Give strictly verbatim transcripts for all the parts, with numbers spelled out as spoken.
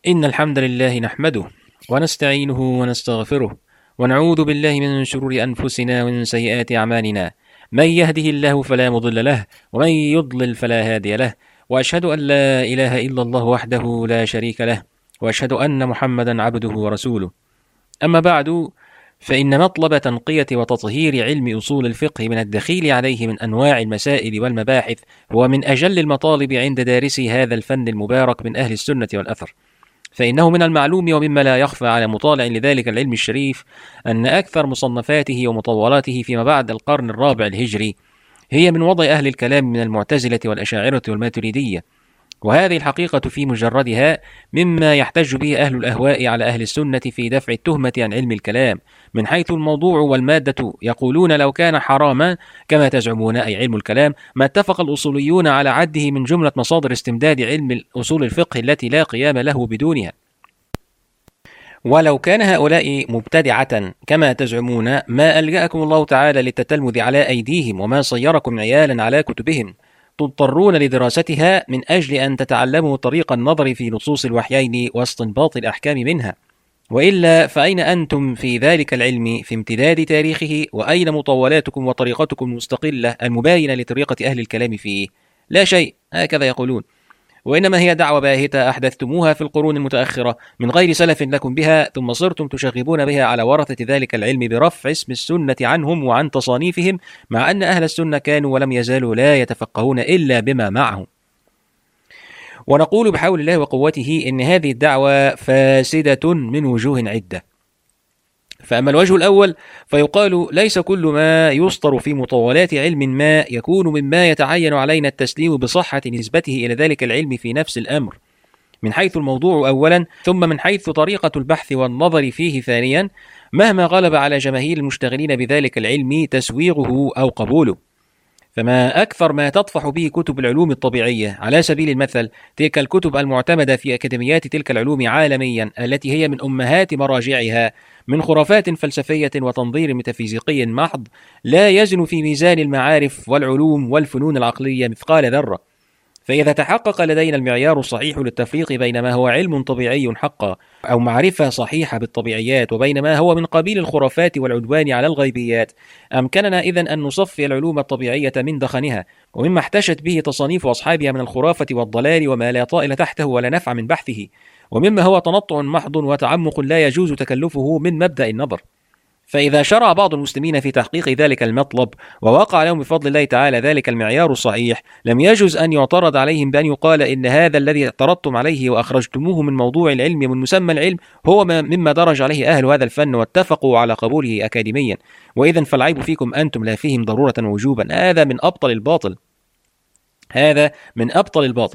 إن الحمد لله نحمده ونستعينه ونستغفره ونعوذ بالله من شرور أنفسنا ومن سيئات أعمالنا. من يهده الله فلا مضل له ومن يضلل فلا هادي له، وأشهد أن لا إله إلا الله وحده لا شريك له، وأشهد أن محمدا عبده ورسوله. أما بعد، فإن مطلب تنقية وتطهير علم أصول الفقه من الدخيل عليه من أنواع المسائل والمباحث هو من أجل المطالب عند دارسي هذا الفن المبارك من أهل السنة والأثر، فإنه من المعلوم ومما لا يخفى على مطالع لذلك العلم الشريف أن أكثر مصنفاته ومطولاته فيما بعد القرن الرابع الهجري هي من وضع أهل الكلام من المعتزلة والأشاعرة والماتريدية، وهذه الحقيقة في مجردها مما يحتج به أهل الأهواء على أهل السنة في دفع التهمة عن علم الكلام من حيث الموضوع والمادة. يقولون لو كان حراما كما تزعمون أي علم الكلام ما اتفق الأصوليون على عده من جملة مصادر استمداد علم أصول الفقه التي لا قيام له بدونها. ولو كان هؤلاء مبتدعة كما تزعمون ما ألجأكم الله تعالى للتتلمذ على أيديهم وما صيركم عيالا على كتبهم تضطرون لدراستها من أجل أن تتعلموا طريق النظر في نصوص الوحيين واستنباط الأحكام منها، وإلا فأين أنتم في ذلك العلم في امتداد تاريخه؟ وأين مطولاتكم وطريقتكم المستقلة المباينة لطريقة أهل الكلام فيه؟ لا شيء، هكذا يقولون، وإنما هي دعوة باهتة أحدثتموها في القرون المتأخرة من غير سلف لكم بها، ثم صرتم تشغبون بها على ورثة ذلك العلم برفع اسم السنة عنهم وعن تصانيفهم، مع أن أهل السنة كانوا ولم يزالوا لا يتفقهون إلا بما معهم. ونقول بحول الله وقوته إن هذه الدعوة فاسدة من وجوه عدة. فأما الوجه الأول فيقال ليس كل ما يسطر في مطولات علم ما يكون مما يتعين علينا التسليم بصحة نسبته إلى ذلك العلم في نفس الأمر من حيث الموضوع أولا، ثم من حيث طريقة البحث والنظر فيه ثانيا، مهما غلب على جماهير المشتغلين بذلك العلم تسويغه أو قبوله. فما أكثر ما تطفح به كتب العلوم الطبيعية على سبيل المثل تلك الكتب المعتمدة في أكاديميات تلك العلوم عالميا التي هي من أمهات مراجعها من خرافات فلسفية وتنظير ميتافيزيقي محض لا يزن في ميزان المعارف والعلوم والفنون العقلية مثقال ذرة. فإذا تحقق لدينا المعيار الصحيح للتفريق بين ما هو علم طبيعي حقا أو معرفة صحيحة بالطبيعيات وبين ما هو من قبيل الخرافات والعدوان على الغيبيات، أمكننا إذن أن نصفي العلوم الطبيعية من دخنها ومما احتشت به تصانيف أصحابها من الخرافة والضلال وما لا طائل تحته ولا نفع من بحثه، ومما هو تنطع محض وتعمق لا يجوز تكلفه من مبدأ النظر. فإذا شرع بعض المسلمين في تحقيق ذلك المطلب ووقع لهم بفضل الله تعالى ذلك المعيار الصحيح، لم يجوز أن يعترض عليهم بأن يقال إن هذا الذي اعترضتم عليه وأخرجتموه من موضوع العلم من مسمى العلم هو مما درج عليه أهل هذا الفن واتفقوا على قبوله أكاديميا، وإذن فالعيب فيكم أنتم لا فيهم ضرورة ووجوبا. هذا من أبطل الباطل، هذا من أبطل الباطل.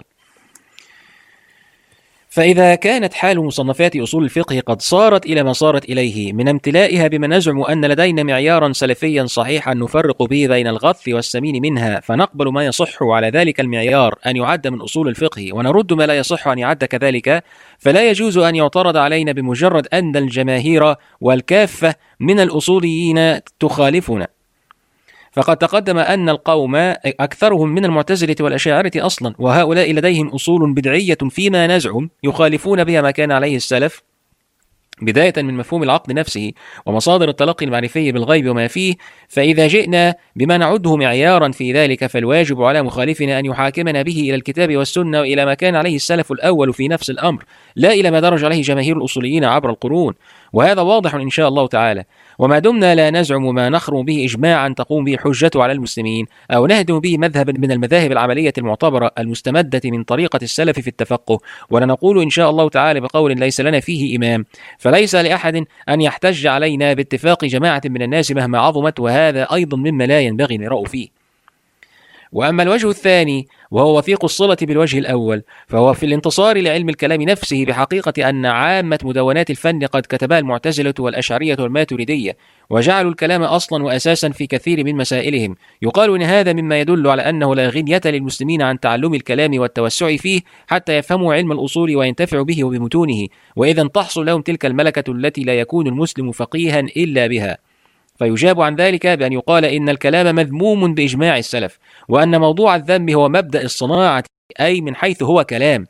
فإذا كانت حال مصنفات أصول الفقه قد صارت إلى ما صارت إليه من امتلائها بما نزعم أن لدينا معيارا سلفيا صحيحا نفرق به بين الغث والسمين منها، فنقبل ما يصح على ذلك المعيار أن يعد من أصول الفقه ونرد ما لا يصح أن يعد كذلك، فلا يجوز أن يعترض علينا بمجرد أن الجماهير والكافة من الأصوليين تخالفنا. فقد تقدم أن القوم أكثرهم من المعتزلة والأشاعرة أصلا، وهؤلاء لديهم أصول بدعية فيما نزعم يخالفون بها ما كان عليه السلف، بداية من مفهوم العقد نفسه ومصادر التلقي المعرفي بالغيب وما فيه. فإذا جئنا بما نعده معيارا في ذلك فالواجب على مخالفنا أن يحاكمنا به إلى الكتاب والسنة وإلى ما كان عليه السلف الأول في نفس الأمر، لا إلى ما درج عليه جماهير الأصوليين عبر القرون، وهذا واضح إن شاء الله تعالى. وما دمنا لا نزعم ما نخرم به إجماعا تقوم به حجة على المسلمين أو نهدم به مذهب من المذاهب العملية المعتبرة المستمدة من طريقة السلف في التفقه، ولا نقول إن شاء الله تعالى بقول ليس لنا فيه إمام، فليس لأحد أن يحتج علينا باتفاق جماعة من الناس مهما عظمت، وهذا أيضا مما لا ينبغي المراء فيه. وأما الوجه الثاني وهو وثيق الصلة بالوجه الأول فهو في الانتصار لعلم الكلام نفسه بحقيقة أن عامة مدونات الفن قد كتبها المعتزلة والأشعرية والماتريدية وجعلوا الكلام أصلا وأساسا في كثير من مسائلهم. يقال إن هذا مما يدل على أنه لا غنية للمسلمين عن تعلم الكلام والتوسع فيه حتى يفهموا علم الأصول وينتفعوا به وبمتونه، وإذا تحصل لهم تلك الملكة التي لا يكون المسلم فقيها إلا بها. فيجاب عن ذلك بأن يقال إن الكلام مذموم بإجماع السلف، وأن موضوع الذم هو مبدأ الصناعة أي من حيث هو كلام،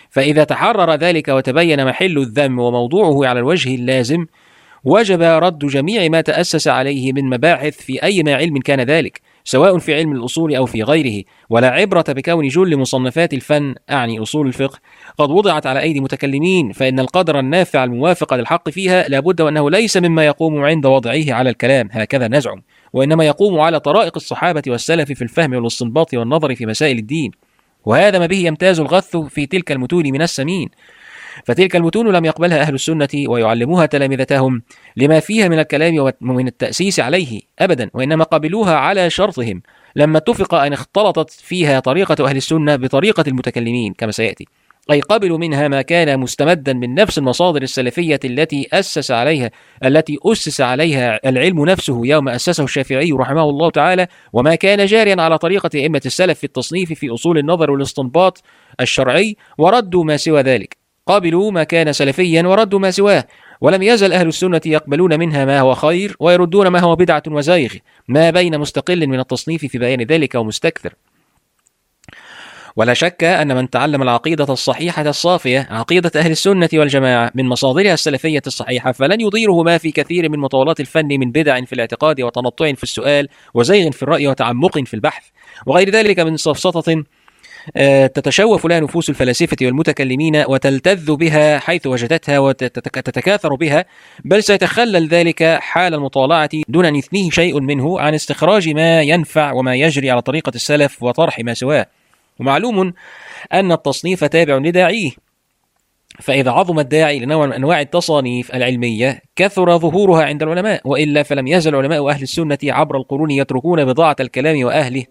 فإذا تحرر ذلك وتبين محل الذم وموضوعه على الوجه اللازم وجب رد جميع ما تأسس عليه من مباحث في أي ما علم كان ذلك، سواء في علم الأصول أو في غيره. ولا عبرة بكون جل مصنفات الفن، أعني أصول الفقه، قد وضعت على أيدي متكلمين، فإن القدر النافع الموافق للحق فيها لابد وأنه ليس مما يقوم عند وضعه على الكلام، هكذا نزعم، وإنما يقوم على طرائق الصحابة والسلف في الفهم والاستنباط والنظر في مسائل الدين. وهذا ما به يمتاز الغث في تلك المتون من السمين، فتلك المتون لم يقبلها أهل السنة ويعلموها تلامذتهم لما فيها من الكلام ومن التأسيس عليه أبدا، وإنما قبلوها على شرطهم لما اتفق أن اختلطت فيها طريقة أهل السنة بطريقة المتكلمين كما سيأتي، أي قبلوا منها ما كان مستمدا من نفس المصادر السلفية التي أسس عليها التي أسس عليها العلم نفسه يوم أسسه الشافعي رحمه الله تعالى، وما كان جاريا على طريقة أئمة السلف في التصنيف في أصول النظر والاستنباط الشرعي، وردوا ما سوى ذلك. قابلوا ما كان سلفيا وردوا ما سواه، ولم يزل أهل السنة يقبلون منها ما هو خير ويردون ما هو بدعة وزيغ، ما بين مستقل من التصنيف في بيان ذلك ومستكثر. ولا شك أن من تعلم العقيدة الصحيحة الصافية، عقيدة أهل السنة والجماعة، من مصادرها السلفية الصحيحة، فلن يضيره ما في كثير من مطولات الفن من بدع في الاعتقاد وتنطع في السؤال وزيغ في الرأي وتعمق في البحث وغير ذلك من سفسطة تتشوف لها نفوس الفلاسفة والمتكلمين وتلتذ بها حيث وجدتها وتتكاثر بها، بل سيتخلل ذلك حال المطالعة دون أن يثنيه شيء منه عن استخراج ما ينفع وما يجري على طريقة السلف وطرح ما سواه. ومعلوم أن التصنيف تابع لداعيه، فإذا عظم الداعي لنوع من أنواع التصانيف العلمية كثر ظهورها عند العلماء، وإلا فلم يزل علماء أهل السنة عبر القرون يتركون بضاعة الكلام وأهله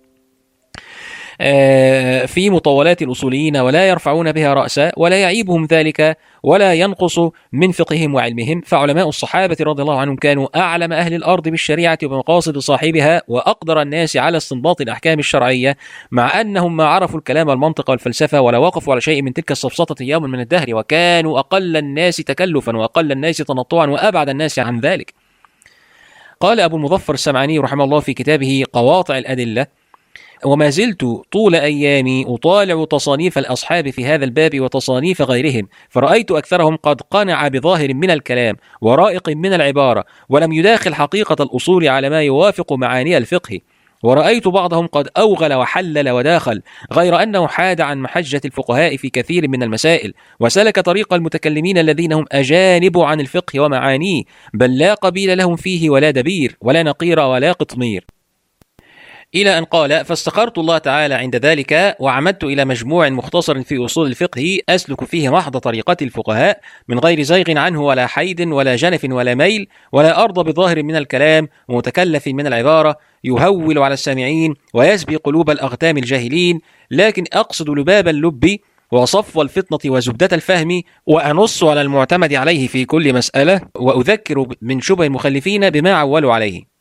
في مطولات الأصوليين ولا يرفعون بها رأسا، ولا يعيبهم ذلك ولا ينقص من فقههم وعلمهم. فعلماء الصحابة رضي الله عنهم كانوا أعلم أهل الأرض بالشريعة وبمقاصد صاحبها وأقدر الناس على استنباط الأحكام الشرعية، مع أنهم ما عرفوا الكلام والمنطق والفلسفة ولا وقفوا على شيء من تلك السفسطة يوما من الدهر، وكانوا أقل الناس تكلفا وأقل الناس تنطعا وأبعد الناس عن ذلك. قال أبو المظفر السمعاني رحمه الله في كتابه قواطع الأدلة: وما زلت طول أيامي أطالع تصانيف الأصحاب في هذا الباب وتصانيف غيرهم، فرأيت أكثرهم قد قنع بظاهر من الكلام ورائق من العبارة، ولم يداخل حقيقة الأصول على ما يوافق معاني الفقه، ورأيت بعضهم قد أوغل وحلل وداخل، غير أنه حاد عن محجة الفقهاء في كثير من المسائل، وسلك طريق المتكلمين الذين هم أجانب عن الفقه ومعانيه، بل لا قبيل لهم فيه ولا دبير ولا نقير ولا قطمير. إلى أن قال: فاستخرت الله تعالى عند ذلك وعمدت إلى مجموع مختصر في أصول الفقه أسلك فيه محض طريقة الفقهاء من غير زيغ عنه ولا حيد ولا جنف ولا ميل، ولا أرض بظاهر من الكلام ومتكلف من العبارة يهول على السامعين ويسبي قلوب الأغتام الجاهلين، لكن أقصد لباب اللب وصفو الفطنة وزبدة الفهم، وأنص على المعتمد عليه في كل مسألة، وأذكر من شبه المخلفين بما عولوا عليه.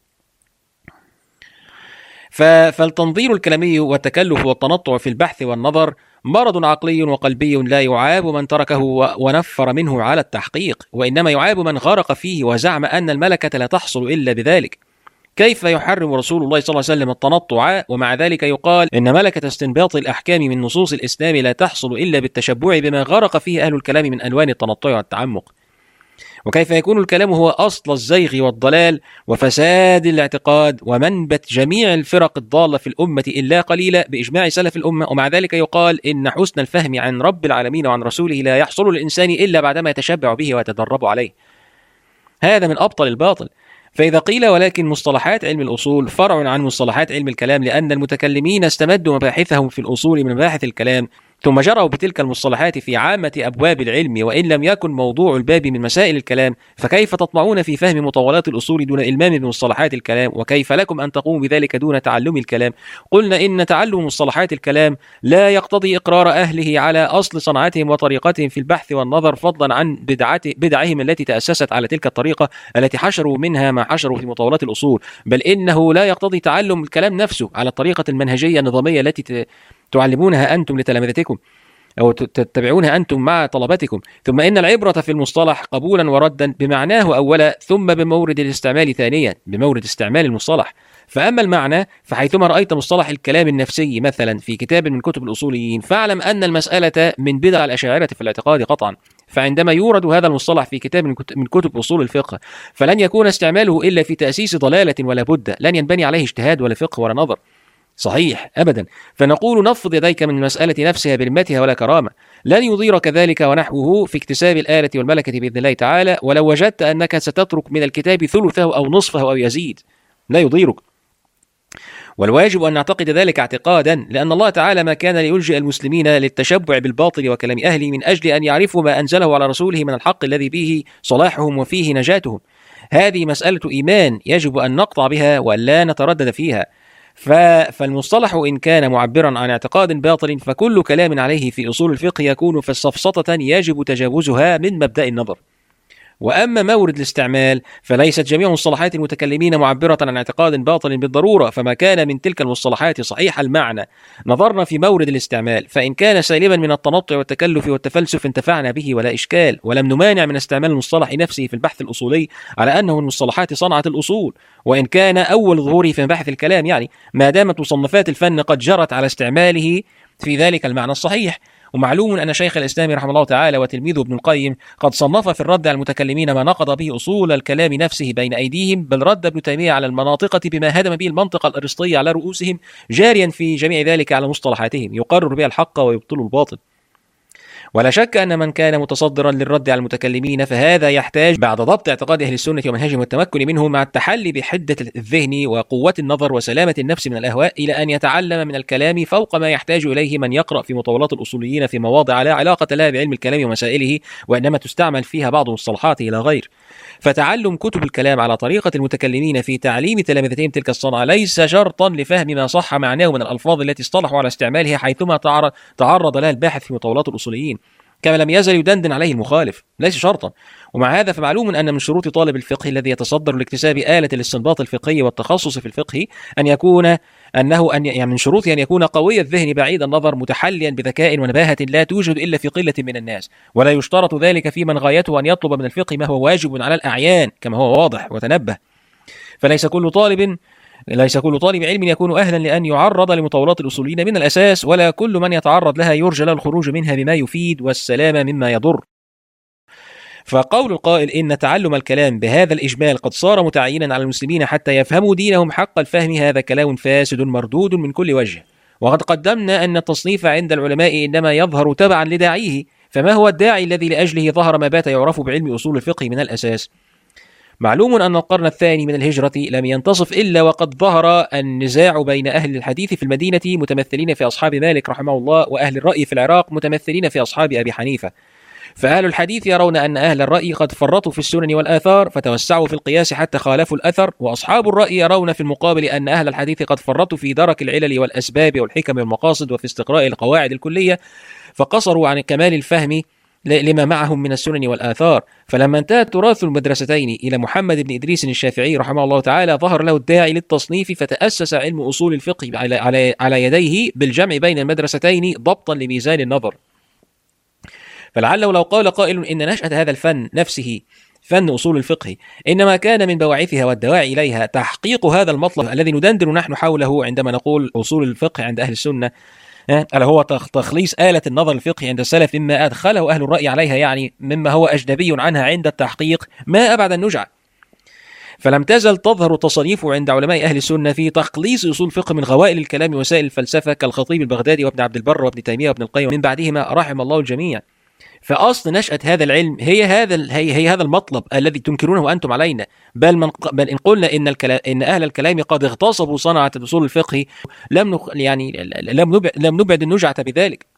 فالتنظير الكلامي والتكلف والتنطع في البحث والنظر مرض عقلي وقلبي لا يعاب من تركه ونفر منه على التحقيق، وإنما يعاب من غرق فيه وزعم أن الملكة لا تحصل إلا بذلك. كيف يحرم رسول الله صلى الله عليه وسلم التنطع ومع ذلك يقال إن ملكة استنباط الأحكام من نصوص الإسلام لا تحصل إلا بالتشبع بما غرق فيه أهل الكلام من ألوان التنطع والتعمق؟ وكيف يكون الكلام هو أصل الزيغ والضلال وفساد الاعتقاد ومنبت جميع الفرق الضالة في الأمة إلا قليلا بإجماع سلف الأمة، ومع ذلك يقال إن حسن الفهم عن رب العالمين وعن رسوله لا يحصل للإنسان إلا بعدما يتشبع به ويتدرب عليه؟ هذا من أبطل الباطل. فإذا قيل ولكن مصطلحات علم الأصول فرع عن مصطلحات علم الكلام لأن المتكلمين استمدوا مباحثهم في الأصول من مباحث الكلام ثم جروا بتلك المصطلحات في عامة أبواب العلم وإن لم يكن موضوع الباب من مسائل الكلام، فكيف تطمعون في فهم مطولات الأصول دون إلمام بمصطلحات الكلام؟ وكيف لكم أن تقوموا بذلك دون تعلم الكلام؟ قلنا إن تعلم مصطلحات الكلام لا يقتضي إقرار أهله على أصل صنعتهم وطريقتهم في البحث والنظر، فضلا عن بدعهم التي تأسست على تلك الطريقة التي حشروا منها ما حشروا في مطولات الأصول، بل إنه لا يقتضي تعلم الكلام نفسه على الطريقة المنهجية النظامية التي تعلمونها أنتم لتلامذتكم أو تتبعونها أنتم مع طلبتكم. ثم إن العبرة في المصطلح قبولا وردا بمعناه أولا، ثم بمورد الاستعمال ثانيا، بمورد استعمال المصطلح. فأما المعنى فحيثما رأيت مصطلح الكلام النفسي مثلا في كتاب من كتب الأصوليين فاعلم أن المسألة من بدع الأشاعرة في الاعتقاد قطعا. فعندما يورد هذا المصطلح في كتاب من كتب أصول الفقه فلن يكون استعماله إلا في تأسيس ضلالة ولا بد، لن ينبني عليه اجتهاد ولا فقه ولا نظر صحيح أبدا. فنقول نفض يديك من المسألة نفسها برمتها ولا كرامة، لن يضيرك ذلك ونحوه في اكتساب الآلة والملكة بإذن الله تعالى، ولو وجدت أنك ستترك من الكتاب ثلثه أو نصفه أو يزيد لا يضيرك. والواجب أن نعتقد ذلك اعتقادا، لأن الله تعالى ما كان ليلجئ المسلمين للتشبع بالباطل وكلام أهله من أجل أن يعرفوا ما أنزله على رسوله من الحق الذي به صلاحهم وفيه نجاتهم. هذه مسألة إيمان يجب أن نقطع بها وأن لا نتردد فيها. فالمصطلح إن كان معبرا عن اعتقاد باطل فكل كلام عليه في أصول الفقه يكون فالسفسطة يجب تجاوزها من مبدأ النظر. وأما مورد الاستعمال فليست جميع مصطلحات المتكلمين معبرة عن اعتقاد باطل بالضرورة، فما كان من تلك المصطلحات صحيح المعنى نظرنا في مورد الاستعمال، فإن كان سالما من التنطع والتكلف والتفلسف انتفعنا به ولا إشكال، ولم نمانع من استعمال المصطلح نفسه في البحث الأصولي على أنه من مصطلحات صنعة الأصول، وإن كان أول ظهوره في مباحث الكلام، يعني ما دامت مصنفات الفن قد جرت على استعماله في ذلك المعنى الصحيح. ومعلوم أن شيخ الإسلام رحمه الله تعالى وتلميذه ابن القيم قد صنف في الرد على المتكلمين ما نقض به أصول الكلام نفسه بين أيديهم، بل رد ابن تيمية على المناطقة بما هدم به المنطق الأرسطي على رؤوسهم، جاريا في جميع ذلك على مصطلحاتهم يقرر بها الحق ويبطل الباطل. ولا شك أن من كان متصدرا للرد على المتكلمين فهذا يحتاج بعد ضبط اعتقاد أهل السنة ومنهجهم والتمكن منه مع التحلي بحدة الذهن وقوة النظر وسلامة النفس من الأهواء إلى أن يتعلم من الكلام فوق ما يحتاج إليه من يقرأ في مطولات الأصوليين في مواضع لا علاقة لها بعلم الكلام ومسائله، وإنما تستعمل فيها بعض مصطلحاته لا غير. فتعلم كتب الكلام على طريقة المتكلمين في تعليم تلامذتهم تلك الصنعة ليس شرطا لفهم ما صح معناه من الألفاظ التي اصطلحوا على استعمالها حيثما تعرض لها الباحث في مطولات الأصوليين، كما لم يزل يدندن عليه المخالف، ليس شرطا. ومع هذا فمعلوم أن من شروط طالب الفقه الذي يتصدر لاكتساب آلة الاستنباط الفقهي والتخصص في الفقه أن يكون أنه أن يعني من شروطه أن يكون قوي الذهن بعيد النظر متحليا بذكاء ونباهة لا توجد إلا في قلة من الناس، ولا يشترط ذلك في من غايته أن يطلب من الفقه ما هو واجب على الأعيان كما هو واضح وتنبه. فليس كل طالب ليس كل طالب علم يكون أهلا لأن يعرض لمطولات الأصوليين من الأساس، ولا كل من يتعرض لها يرجى له الخروج منها بما يفيد والسلام مما يضر. فقول القائل إن تعلم الكلام بهذا الإجمال قد صار متعينا على المسلمين حتى يفهموا دينهم حق الفهم هذا كلام فاسد مردود من كل وجه. وقد قدمنا أن التصنيف عند العلماء إنما يظهر تبعا لداعيه، فما هو الداعي الذي لأجله ظهر ما بات يعرف بعلم أصول الفقه من الأساس؟ معلوم أن القرن الثاني من الهجرة لم ينتصف إلا وقد ظهر النزاع بين أهل الحديث في المدينة متمثلين في أصحاب مالك رحمه الله، وأهل الرأي في العراق متمثلين في أصحاب أبي حنيفة. فأهل الحديث يرون أن أهل الرأي قد فرطوا في السنن والآثار فتوسعوا في القياس حتى خالفوا الأثر، وأصحاب الرأي يرون في المقابل أن أهل الحديث قد فرطوا في درك العلل والأسباب والحكم والمقاصد وفي استقراء القواعد الكلية فقصروا عن كمال الفهم لما معهم من السنن والآثار. فلما انتهى تراث المدرستين إلى محمد بن إدريس الشافعي رحمه الله تعالى ظهر له الداعي للتصنيف، فتأسس علم أصول الفقه على, على, على يديه بالجمع بين المدرستين ضبطا لميزان النظر. فلعله لو قال قائل إن نشأة هذا الفن نفسه فن أصول الفقه إنما كان من بواعثها والدواعي إليها تحقيق هذا المطلب الذي ندندن نحن حوله عندما نقول أصول الفقه عند أهل السنة، ألا هو تخليص آلة النظر الفقهي عند السلف مما أدخله أهل الرأي عليها، يعني مما هو أجنبي عنها عند التحقيق ما أبعد النجعة. فلم تزل تظهر تصانيف عند علماء أهل السنة في تخليص أصول الفقه من غوائل الكلام وسائل الفلسفة كالخطيب البغدادي وابن عبد البر وابن تيمية وابن القيم من بعدهما رحم الله الجميع. فأصل نشأة هذا العلم هي هذا هي, هي هذا المطلب الذي تنكرونه أنتم علينا، بل من بل إن قلنا إن الكلام إن أهل الكلام قد اغتصبوا صنعة أصول الفقه لم نخ يعني لم نبعد لم نبعد النجعة بذلك.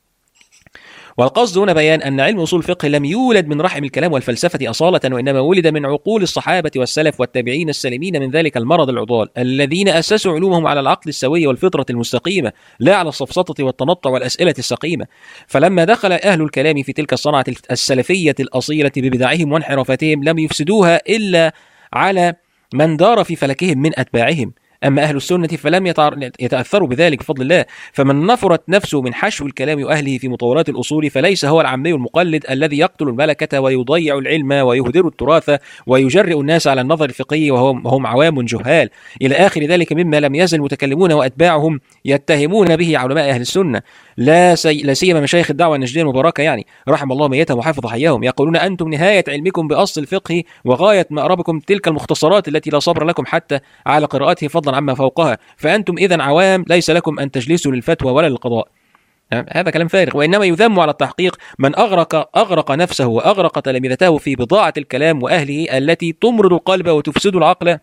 والقصد هنا بيان أن علم أصول الفقه لم يولد من رحم الكلام والفلسفة أصالة، وإنما ولد من عقول الصحابة والسلف والتابعين السالمين من ذلك المرض العضال الذين أسسوا علومهم على العقل السوي والفطرة المستقيمة لا على السفسطة والتنطع والأسئلة السقيمة. فلما دخل أهل الكلام في تلك الصنعة السلفية الأصيلة ببدعهم وانحرافتهم لم يفسدوها إلا على من دار في فلكهم من أتباعهم، أما أهل السنة فلم يتأثروا بذلك بفضل الله. فمن نفرت نفسه من حشو الكلام وأهله في مطولات الأصول فليس هو العامي المقلد الذي يقتل الملكة ويضيع العلم ويهدر التراث ويجرئ الناس على النظر الفقهي وهم هم عوام جهال إلى آخر ذلك مما لم يزل المتكلمون وأتباعهم يتهمون به علماء أهل السنة، لا سي... لا سيما مشايخ الدعوة النجدية المباركة، يعني رحم الله ميتهم وحفظ حياهم، يقولون أنتم نهاية علمكم بأصل الفقه وغاية مأربكم تلك المختصرات التي لا صبر لكم حتى على قراءته فضلا عما فوقها، فأنتم إذن عوام ليس لكم أن تجلسوا للفتوى ولا للقضاء. هذا كلام فارغ. وإنما يذم على التحقيق من أغرق أغرق نفسه وأغرق تلامذته في بضاعة الكلام وأهله التي تمرض القلب وتفسد العقل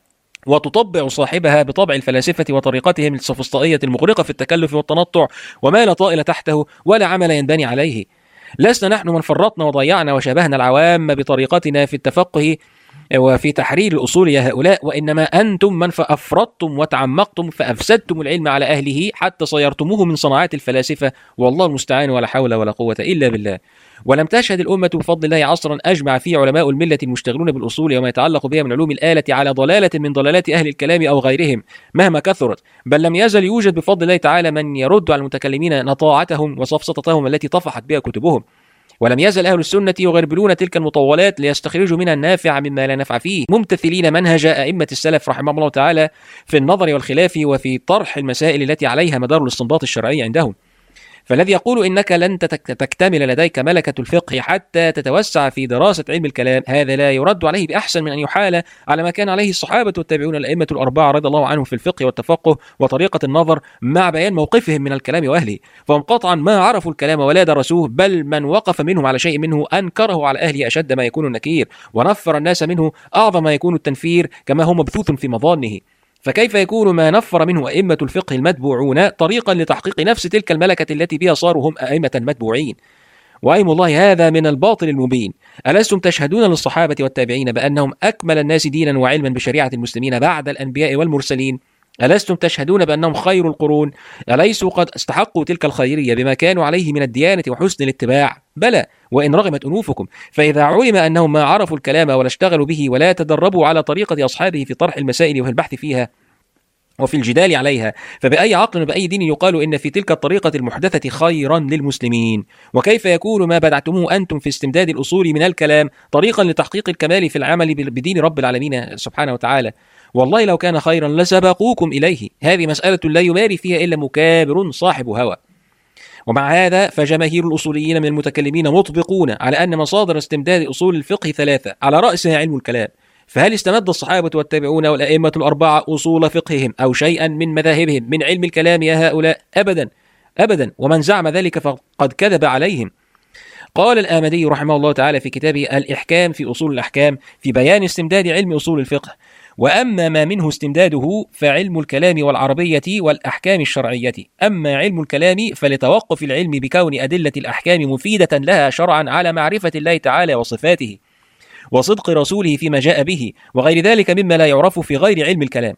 وتطبع صاحبها بطبع الفلاسفة وطريقتهم السفسطائية المغرقة في التكلف والتنطع وما لا طائل تحته ولا عمل ينبني عليه. لسنا نحن من فرطنا وضيعنا وشابهنا العوام بطريقتنا في التفقه وفي تحرير الأصول يا هؤلاء، وإنما أنتم من أفرطتم وتعمقتم فأفسدتم العلم على أهله حتى صيرتموه من صناعات الفلاسفة، والله المستعان ولا حول ولا قوة إلا بالله. ولم تشهد الأمة بفضل الله عصرا أجمع فيه علماء الملة المشتغلون بالأصول وما يتعلق بها من علوم الآلة على ضلالة من ضلالات أهل الكلام أو غيرهم مهما كثرت، بل لم يزل يوجد بفضل الله تعالى من يرد على المتكلمين نطاعتهم وسفسطتهم التي طفحت بها كتبهم. ولم يزل أهل السنة يغربلون تلك المطولات ليستخرجوا منها النافع مما لا نفع فيه، ممتثلين منهج أئمة السلف رحمهم الله تعالى في النظر والخلاف وفي طرح المسائل التي عليها مدار الاستنباط الشرعي عندهم. فالذي يقول إنك لن تكتمل لديك ملكة الفقه حتى تتوسع في دراسة علم الكلام، هذا لا يرد عليه بأحسن من أن يحال على ما كان عليه الصحابة والتابعون الأئمة الأربعة رضي الله عنهم في الفقه والتفقه وطريقة النظر مع بيان موقفهم من الكلام وأهله، فهم قطعا ما عرفوا الكلام ولا درسوه، بل من وقف منهم على شيء منه أنكره على أهله أشد ما يكون النكير، ونفر الناس منه أعظم ما يكون التنفير كما هو مبثوث في مظانه. فكيف يكون ما نفر منه أئمة الفقه المتبوعون طريقا لتحقيق نفس تلك الملكة التي بها صاروا هم أئمة المتبوعين؟ وأيم الله هذا من الباطل المبين. ألستم تشهدون للصحابة والتابعين بأنهم أكمل الناس دينا وعلما بشريعة المسلمين بعد الأنبياء والمرسلين؟ ألستم تشهدون بأنهم خير القرون؟ أليسوا قد استحقوا تلك الخيرية بما كانوا عليه من الديانة وحسن الاتباع؟ بلى، وإن رغمت أنوفكم. فإذا علم أنهم ما عرفوا الكلام ولا اشتغلوا به ولا تدربوا على طريقة أصحابه في طرح المسائل وفي البحث فيها وفي الجدال عليها، فبأي عقل وبأي دين يقال إن في تلك الطريقة المحدثة خيرا للمسلمين؟ وكيف يكون ما بدعتموه أنتم في استمداد الأصول من الكلام طريقا لتحقيق الكمال في العمل بدين رب العالمين سبحانه وتعالى؟ والله لو كان خيرا لسبقوكم إليه. هذه مسألة لا يماري فيها إلا مكابر صاحب هوى. ومع هذا فجماهير الأصوليين من المتكلمين مطبقون على أن مصادر استمداد أصول الفقه ثلاثة على رأسها علم الكلام. فهل استمد الصحابة والتابعون والأئمة الأربعة أصول فقههم أو شيئا من مذاهبهم من علم الكلام يا هؤلاء؟ أبدا أبدا، ومن زعم ذلك فقد كذب عليهم. قال الآمدي رحمه الله تعالى في كتابه الإحكام في أصول الأحكام في بيان استمداد علم أصول الفقه: وأما ما منه استمداده فعلم الكلام والعربية والأحكام الشرعية. أما علم الكلام فلتوقف العلم بكون أدلة الأحكام مفيدة لها شرعا على معرفة الله تعالى وصفاته وصدق رسوله فيما جاء به وغير ذلك مما لا يعرف في غير علم الكلام.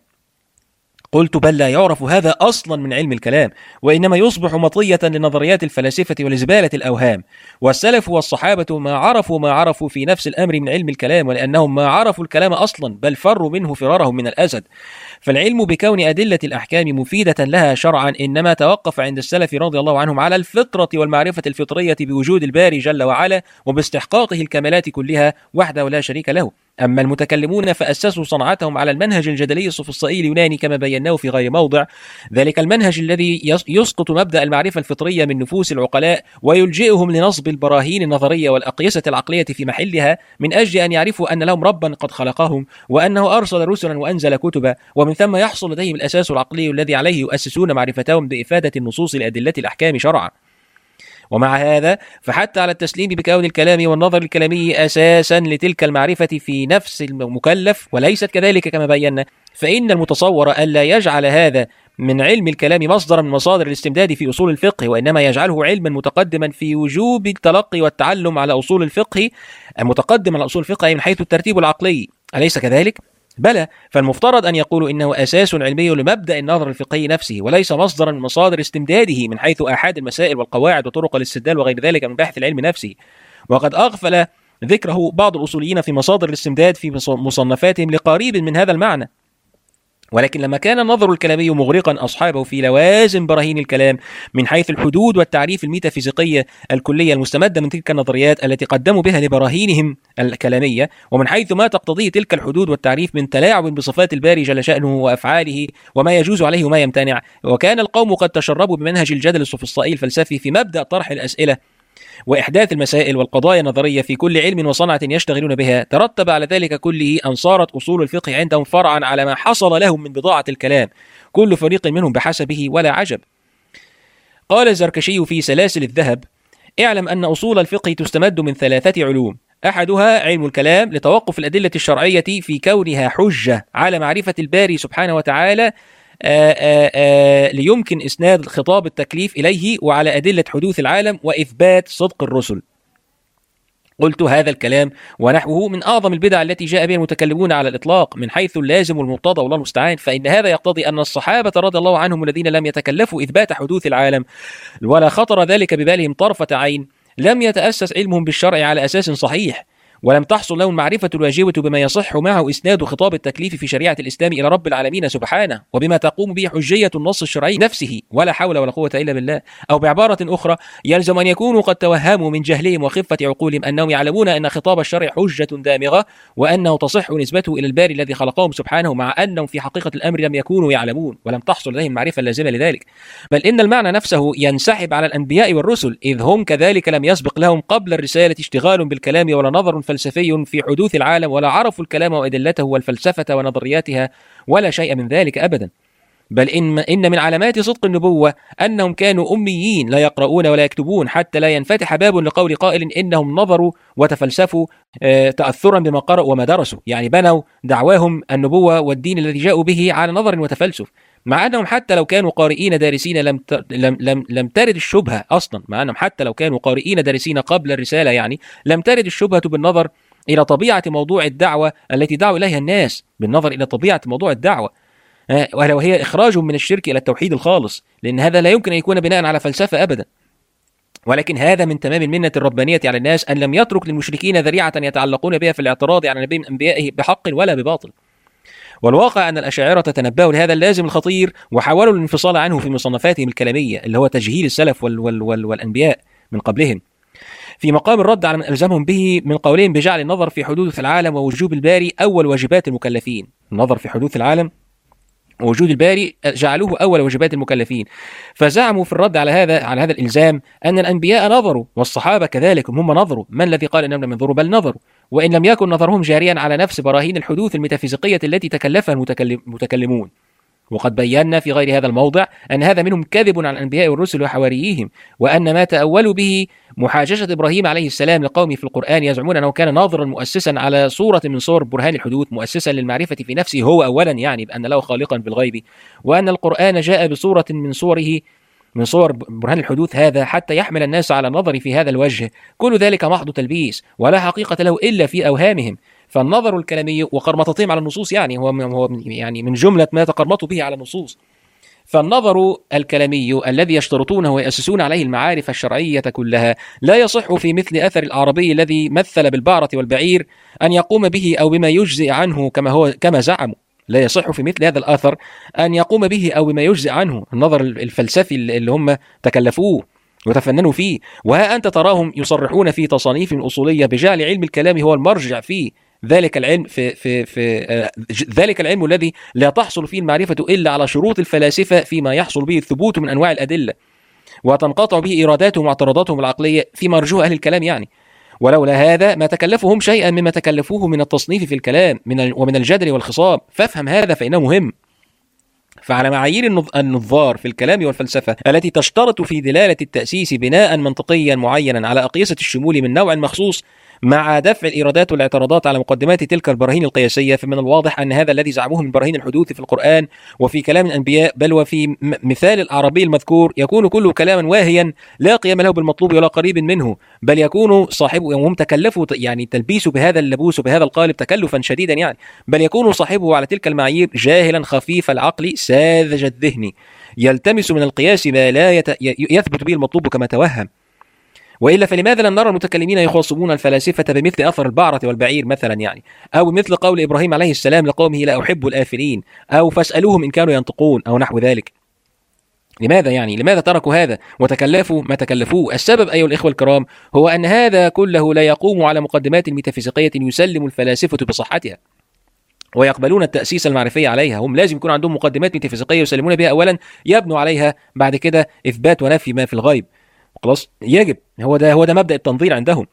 قلت بل لا يعرف هذا أصلا من علم الكلام، وإنما يصبح مطية لنظريات الفلاسفة ولزبالة الأوهام. والسلف والصحابة ما عرفوا ما عرفوا في نفس الأمر من علم الكلام، ولأنهم ما عرفوا الكلام أصلا بل فروا منه فرارهم من الأسد. فالعلم بكون أدلة الأحكام مفيدة لها شرعا إنما توقف عند السلف رضي الله عنهم على الفطرة والمعرفة الفطرية بوجود الباري جل وعلا وباستحقاقه الكمالات كلها وحده ولا شريك له. أما المتكلمون فأسسوا صنعتهم على المنهج الجدلي السفسطائي اليوناني كما بيناه في غير موضع، ذلك المنهج الذي يسقط مبدأ المعرفة الفطرية من نفوس العقلاء ويلجئهم لنصب البراهين النظرية والأقيسة العقلية في محلها من أجل أن يعرفوا أن لهم ربا قد خلقهم وأنه أرسل رسلا وأنزل كتبا، ومن ثم يحصل لديهم الأساس العقلي الذي عليه يؤسسون معرفتهم بإفادة النصوص لأدلة الأحكام شرعا. ومع هذا فحتى على التسليم بكون الكلام والنظر الكلامي أساسا لتلك المعرفة في نفس المكلف وليست كذلك كما بينا، فإن المتصور ألا يجعل هذا من علم الكلام مصدرا من مصادر الاستمداد في أصول الفقه، وإنما يجعله علما متقدما في وجوب التلقي والتعلم على أصول الفقه، متقدم على أصول الفقه من حيث الترتيب العقلي، أليس كذلك؟ بلى، فالمفترض أن يقولوا إنه أساس علمي لمبدأ النظر الفقهي نفسه وليس مصدرا من مصادر استمداده من حيث آحاد المسائل والقواعد وطرق الاستدلال وغير ذلك من بحث العلم نفسه. وقد أغفل ذكره بعض الأصوليين في مصادر الاستمداد في مصنفاتهم لقريب من هذا المعنى. ولكن لما كان النظر الكلامي مغرقا أصحابه في لوازم براهين الكلام من حيث الحدود والتعريف الميتافيزيقية الكلية المستمدة من تلك النظريات التي قدموا بها لبراهينهم الكلامية، ومن حيث ما تقتضيه تلك الحدود والتعريف من تلاعب بصفات الباري جل شأنه وأفعاله وما يجوز عليه وما يمتنع، وكان القوم قد تشربوا بمنهج الجدل السوفسطائي الفلسفي في مبدأ طرح الأسئلة وإحداث المسائل والقضايا النظرية في كل علم وصنعة يشتغلون بها، ترتب على ذلك كله أن صارت أصول الفقه عندهم فرعا على ما حصل لهم من بضاعة الكلام، كل فريق منهم بحسبه ولا عجب. قال الزركشي في سلاسل الذهب: اعلم أن أصول الفقه تستمد من ثلاثة علوم، أحدها علم الكلام لتوقف الأدلة الشرعية في كونها حجة على معرفة الباري سبحانه وتعالى آآ آآ ليمكن إسناد خطاب التكليف إليه، وعلى أدلة حدوث العالم وإثبات صدق الرسل. قلت هذا الكلام ونحوه من أعظم البدع التي جاء بها المتكلمون على الإطلاق من حيث اللازم والمقتضى والله المستعان، فإن هذا يقتضي أن الصحابة رضي الله عنهم الذين لم يتكلفوا إثبات حدوث العالم ولا خطر ذلك ببالهم طرفة عين لم يتأسس علمهم بالشرع على أساس صحيح، ولم تحصل لهم معرفة الواجبة بما يصح معه إسناد خطاب التكليف في شريعة الإسلام إلى رب العالمين سبحانه، وبما تقوم به حجية النص الشرعي نفسه، ولا حول ولا قوة إلا بالله. أو بعبارة أخرى، يلزم أن يكونوا قد توهموا من جهلهم وخفة عقولهم أنهم يعلمون أن خطاب الشرع حجة دامغة، وأنه تصح نسبته إلى الباري الذي خلقهم سبحانه، مع أنهم في حقيقة الأمر لم يكونوا يعلمون ولم تحصل لديهم معرفة اللازمة لذلك، بل إن المعنى نفسه ينسحب على الأنبياء والرسل، إذ هم كذلك لم يسبق لهم قبل الرسالة اشتغال بالكلام ولا نظر فلسفي في حدوث العالم، ولا عرفوا الكلام وأدلته والفلسفة ونظرياتها ولا شيء من ذلك أبدا. بل إن, إن من علامات صدق النبوة أنهم كانوا أميين لا يقرؤون ولا يكتبون، حتى لا ينفتح باب لقول قائل إنهم نظروا وتفلسفوا تأثرا بما قرأوا وما درسوا، يعني بنوا دعواهم النبوة والدين الذي جاءوا به على نظر وتفلسف، مع أنهم حتى لو كانوا قارئين دارسين لم لم لم لم ترد الشبهة أصلا، مع أنهم حتى لو كانوا قارئين دارسين قبل الرسالة يعني لم ترد الشبهة بالنظر إلى طبيعة موضوع الدعوة التي دعوا إليها الناس، بالنظر إلى طبيعة موضوع الدعوة، وهي إخراج من الشرك إلى التوحيد الخالص، لأن هذا لا يمكن أن يكون بناء على فلسفة أبدا. ولكن هذا من تمام المنة الربانية على الناس أن لم يترك للمشركين ذريعة يتعلقون بها في الاعتراض على نبي من أنبيائه بحق ولا بباطل. والواقع أن الأشاعرة تنبهوا لهذا اللازم الخطير وحاولوا الانفصال عنه في مصنفاتهم الكلامية، اللي هو تجهيل السلف وال وال وال والأنبياء من قبلهم، في مقام الرد على من ألزمهم به من قولهم بجعل النظر في حدوث العالم ووجوب الباري أول واجبات المكلفين. النظر في حدوث العالم ووجود الباري جعلوه أول واجبات المكلفين، فزعموا في الرد على هذا على هذا الإلزام أن الأنبياء نظروا والصحابة كذلك هم نظروا، من الذي قال أنهم لم ينظروا؟ بل نظروا، وإن لم يكن نظرهم جاريا على نفس براهين الحدوث الميتافيزيقية التي تكلفها المتكلمون. وقد بينا في غير هذا الموضع أن هذا منهم كذب على الأنبياء والرسل وحواريهم، وأن ما تأولوا به محاججة إبراهيم عليه السلام لقومه في القرآن يزعمون أنه كان ناظرا مؤسسا على صورة من صور برهان الحدوث، مؤسسا للمعرفة في نفسه هو أولا، يعني بأن له خالقا بالغيب، وأن القرآن جاء بصورة من صوره من صور برهان الحدوث هذا حتى يحمل الناس على النظر في هذا الوجه. كل ذلك محض تلبيس ولا حقيقة له إلا في أوهامهم. فالنظر الكلامي وقرمطتهم على النصوص يعني هو هو يعني من جملة ما تقرمطوا به على النصوص. فالنظر الكلامي الذي يشترطونه ويأسسون عليه المعارف الشرعية كلها لا يصح في مثل أثر الأعرابي الذي مثل بالبعرة والبعير أن يقوم به أو بما يجزئ عنه كما هو كما زعموا. لا يصح في مثل هذا الأثر أن يقوم به أو بما يجزئ عنه، النظر الفلسفي اللي هم تكلفوه وتفننوا فيه. وها أنت تراهم يصرحون في تصانيف الأصولية بجعل علم الكلام هو المرجع فيه، ذلك العلم في في في آه ذلك العلم الذي لا تحصل فيه المعرفة إلا على شروط الفلاسفة فيما يحصل به الثبوت من أنواع الأدلة، وتنقطع به إراداتهم واعتراضاتهم العقلية في مرجوع أهل الكلام يعني. ولولا هذا ما تكلفهم شيئا مما تكلفوه من التصنيف في الكلام من ومن الجدل والخصام. فافهم هذا فإنه مهم. فعلى معايير النظار في الكلام والفلسفة التي تشترط في دلالة التأسيس بناء منطقيا معينا على أقيسة الشمول من نوع مخصوص مع دفع الإيرادات والاعتراضات على مقدمات تلك البراهين القياسية، فمن الواضح أن هذا الذي زعموه من براهين الحدوث في القرآن وفي كلام الأنبياء بل وفي مثال الأعرابي المذكور يكون كله كلاما واهيا لا قيام له بالمطلوب ولا قريب منه، بل يكون صاحبه وهم تكلفوا يعني تلبيسوا بهذا اللبوس وبهذا القالب تكلفا شديدا يعني، بل يكون صاحبه على تلك المعايير جاهلا خفيف العقل ساذج الذهن يلتمس من القياس ما لا يت... يثبت به المطلوب كما توهم. وإلا فلماذا لم نرى المتكلمين يخاصمون الفلاسفة بمثل أثر البعرة والبعير مثلا يعني، أو مثل قول إبراهيم عليه السلام لقومه لا أحب الآفلين، أو فاسألوهم إن كانوا ينطقون، أو نحو ذلك؟ لماذا يعني؟ لماذا تركوا هذا وتكلفوا ما تكلفوه؟ السبب أيها الإخوة الكرام هو أن هذا كله لا يقوم على مقدمات ميتافيزيقية يسلم الفلاسفة بصحتها ويقبلون التأسيس المعرفي عليها. هم لازم يكون عندهم مقدمات ميتافيزيقية يسلمون بها أولا، يبنوا عليها بعد كده إثبات ونفي ما في الغيب. خلاص، يجب، هو ده هو ده مبدأ التنظير عندهم.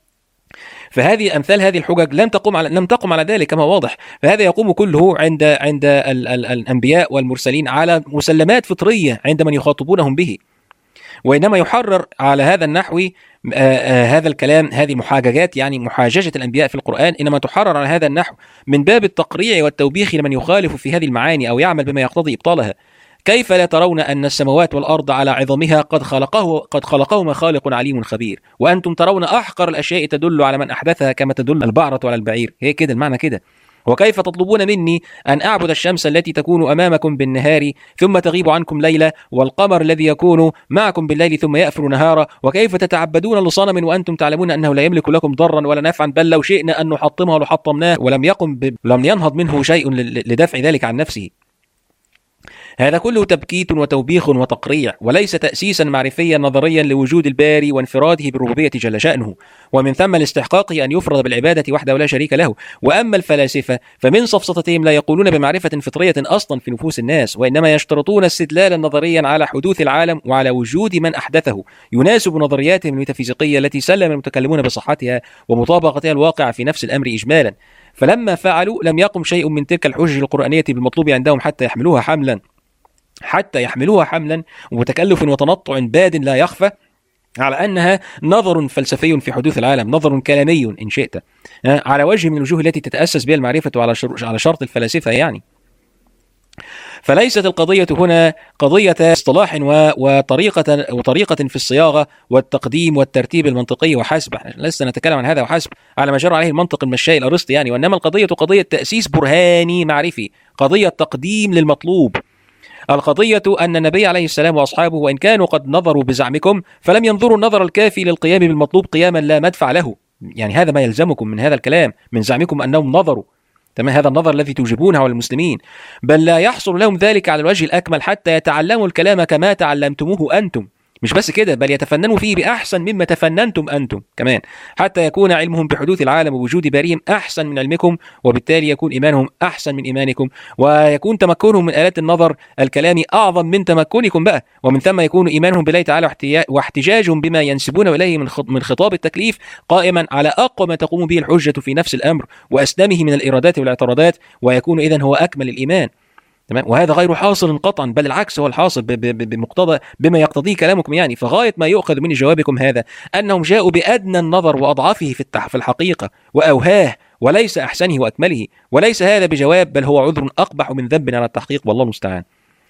فهذه امثال هذه الحجج لم تقم على لم تقم على ذلك كما واضح. فهذا يقوم كله عند عند ال ال الانبياء والمرسلين على مسلمات فطريه عند من يخاطبونهم به، وانما يحرر على هذا النحو آآ آآ هذا الكلام، هذه محاججات يعني محاججه الانبياء في القران، انما تحرر على هذا النحو من باب التقريع والتوبيخ لمن يخالف في هذه المعاني او يعمل بما يقتضي ابطالها. كيف لا ترون أن السماوات والأرض على عظمها قد خلقه قد خلقهما خالق عليم خبير، وأنتم ترون أحقر الأشياء تدل على من أحدثها كما تدل البعرة على البعير؟ هي كده المعنى كده. وكيف تطلبون مني أن أعبد الشمس التي تكون أمامكم بالنهار ثم تغيب عنكم ليلة، والقمر الذي يكون معكم بالليل ثم يأفل نهارا؟ وكيف تتعبدون لصنم وأنتم تعلمون أنه لا يملك لكم ضرا ولا نفعا، بل لو شئنا أن نحطمه لحطمناه، ولم يقم ب... لم ينهض منه شيء لدفع ذلك عن نفسه. هذا كله تبكيت وتوبيخ وتقريع، وليس تأسيسا معرفيا نظريا لوجود الباري وانفراده بالربوبية جل شأنه، ومن ثم لاستحقاقه أن يفرض بالعبادة وحده ولا شريك له. وأما الفلاسفة فمن سفسطتهم لا يقولون بمعرفة فطرية أصلا في نفوس الناس، وإنما يشترطون استدلالا نظريا على حدوث العالم وعلى وجود من أحدثه يناسب نظرياتهم الميتافيزيقية التي سلم المتكلمون بصحتها ومطابقتها الواقع في نفس الأمر إجمالا. فلما فعلوا لم يقم شيء من تلك الحجج القرآنية بالمطلوب عندهم حتى يحملوها حملا حتى يحملوها حملا وتكلف وتنطع باد لا يخفى على أنها نظر فلسفي في حدوث العالم، نظر كلامي إن شئت، على وجه من الوجوه التي تتأسس بها المعرفة على شرط الفلاسفة يعني. فليست القضية هنا قضية اصطلاح وطريقة وطريقة في الصياغة والتقديم والترتيب المنطقي وحسب، لسنا نتكلم عن هذا وحسب على ما جرى عليه المنطق المشائي الأرسطي يعني، وإنما القضية قضية تأسيس برهاني معرفي، قضية تقديم للمطلوب. القضية أن النبي عليه السلام وأصحابه وإن كانوا قد نظروا بزعمكم فلم ينظروا النظر الكافي للقيام بالمطلوب قياما لا مدفع له. يعني هذا ما يلزمكم من هذا الكلام، من زعمكم أنهم نظروا، تمام، هذا النظر الذي توجبونه على المسلمين، بل لا يحصل لهم ذلك على الوجه الأكمل حتى يتعلموا الكلام كما تعلمتموه أنتم. مش بس كده، بل يتفننوا فيه بأحسن مما تفننتم أنتم كمان، حتى يكون علمهم بحدوث العالم ووجود باريهم أحسن من علمكم، وبالتالي يكون إيمانهم أحسن من إيمانكم، ويكون تمكنهم من آلات النظر الكلامي أعظم من تمكنكم بقى، ومن ثم يكون إيمانهم بالله تعالى واحتجاجهم بما ينسبون إليه من خطاب التكليف قائما على أقوى ما تقوم به الحجة في نفس الأمر وأسلمه من الإرادات والاعتراضات، ويكون إذن هو أكمل الإيمان. تمام، وهذا غير حاصل قطعا، بل العكس هو الحاصل بمقتضى بما يقتضيه كلامكم يعني. فغاية ما يؤخذ من جوابكم هذا أنهم جاءوا بأدنى النظر وأضعفه في في الحقيقة وأوهاه، وليس أحسنه وأكمله، وليس هذا بجواب بل هو عذر أقبح من ذنب على التحقيق، والله المستعان.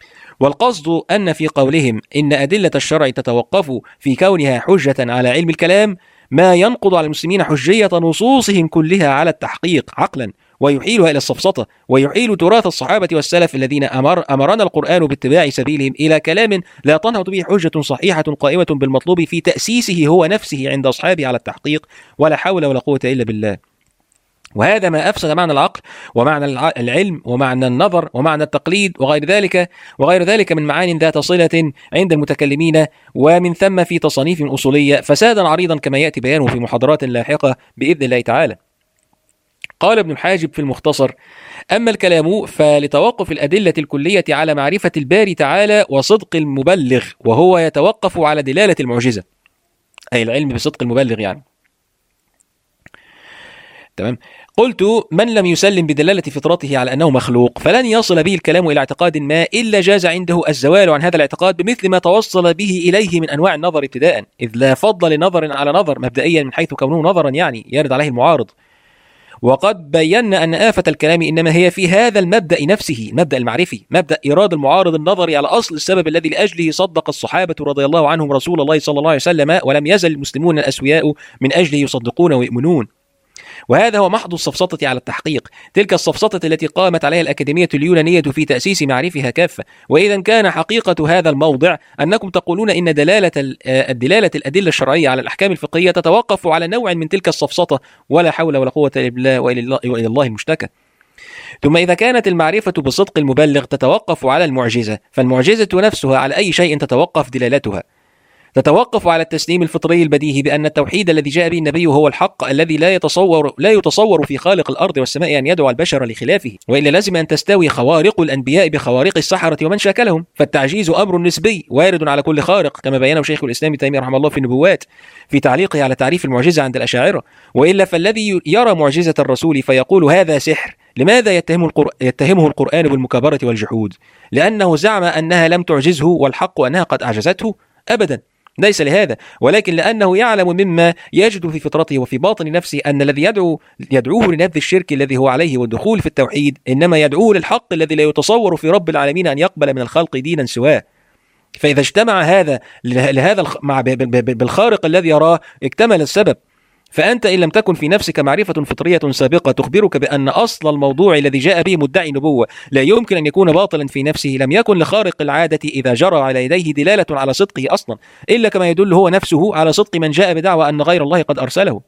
والقصد أن في قولهم إن أدلة الشرع تتوقف في كونها حجة على علم الكلام ما ينقض على المسلمين حجية نصوصهم كلها على التحقيق عقلا، ويحيلها إلى السفسطة، ويحيل تراث الصحابة والسلف الذين أمر أمرنا القرآن باتباع سبيلهم إلى كلام لا تنهض به حجة صحيحة قائمة بالمطلوب في تأسيسه هو نفسه عند أصحابه على التحقيق، ولا حول ولا قوة إلا بالله. وهذا ما أفسد معنى العقل ومعنى العلم ومعنى النظر ومعنى التقليد وغير ذلك وغير ذلك من معان ذات صلة عند المتكلمين، ومن ثم في تصانيف أصولية فسادا عريضا كما يأتي بيانه في محاضرات لاحقة بإذن الله تعالى. قال ابن الحاجب في المختصر: أما الكلام فلتوقف الأدلة الكلية على معرفة الباري تعالى وصدق المبلغ، وهو يتوقف على دلالة المعجزة، أي العلم بصدق المبلغ يعني. تمام. قلت: من لم يسلم بدلالة فطرته على أنه مخلوق فلن يصل به الكلام إلى اعتقاد ما إلا جاز عنده الزوال عن هذا الاعتقاد بمثل ما توصل به إليه من أنواع النظر ابتداء، إذ لا فضل لنظر على نظر مبدئيا من حيث كونه نظرا يعني يرد عليه المعارض. وقد بينا أن آفة الكلام إنما هي في هذا المبدأ نفسه، المبدأ المعرفي، مبدأ إيراد المعارض النظري على أصل السبب الذي لأجله صدق الصحابة رضي الله عنهم رسول الله صلى الله عليه وسلم، ولم يزل المسلمون الأسوياء من أجله يصدقون ويؤمنون. وهذا هو محض السفسطة على التحقيق، تلك السفسطة التي قامت عليها الأكاديمية اليونانية في تأسيس معارفها كافة. وإذا كان حقيقة هذا الموضع أنكم تقولون إن دلالة الدلالة الأدلة الشرعية على الأحكام الفقهية تتوقف على نوع من تلك السفسطة، ولا حول ولا قوة إلا بالله وإلى الله المشتكى. ثم إذا كانت المعرفة بصدق المبلغ تتوقف على المعجزة، فالمعجزة نفسها على أي شيء تتوقف دلالتها؟ تتوقف على التسليم الفطري البديهي بأن التوحيد الذي جاء به النبي هو الحق الذي لا يتصور لا يتصور في خالق الأرض والسماء أن يدعو البشر لخلافه، وإلا لازم أن تستوي خوارق الأنبياء بخوارق السحرة ومن شاكلهم، فالتعجيز أمر نسبي وارد على كل خارق، كما بينه شيخ الإسلام ابن تيمية رحمه الله في النبوات في تعليقه على تعريف المعجزة عند الأشاعرة. وإلا فالذي يرى معجزة الرسول فيقول هذا سحر، لماذا يتهمه, القر... يتهمه القرآن بالمكابرة والجحود؟ لأنه زعم أنها لم تعجزه والحق أنها قد أعجزته؟ أبدا، ليس لهذا، ولكن لأنه يعلم مما يجد في فطرته وفي باطن نفسه أن الذي يدعو يدعوه لنبذ الشرك الذي هو عليه والدخول في التوحيد إنما يدعوه للحق الذي لا يتصور في رب العالمين أن يقبل من الخلق دينا سواه. فإذا اجتمع هذا لهذا مع بالخارق الذي يراه اكتمل السبب. فأنت إن لم تكن في نفسك معرفة فطرية سابقة تخبرك بأن أصل الموضوع الذي جاء به مدعي نبوة لا يمكن أن يكون باطلا في نفسه، لم يكن لخارق العادة إذا جرى على يديه دلالة على صدقه أصلا، إلا كما يدل هو نفسه على صدق من جاء بدعوى أن غير الله قد أرسله.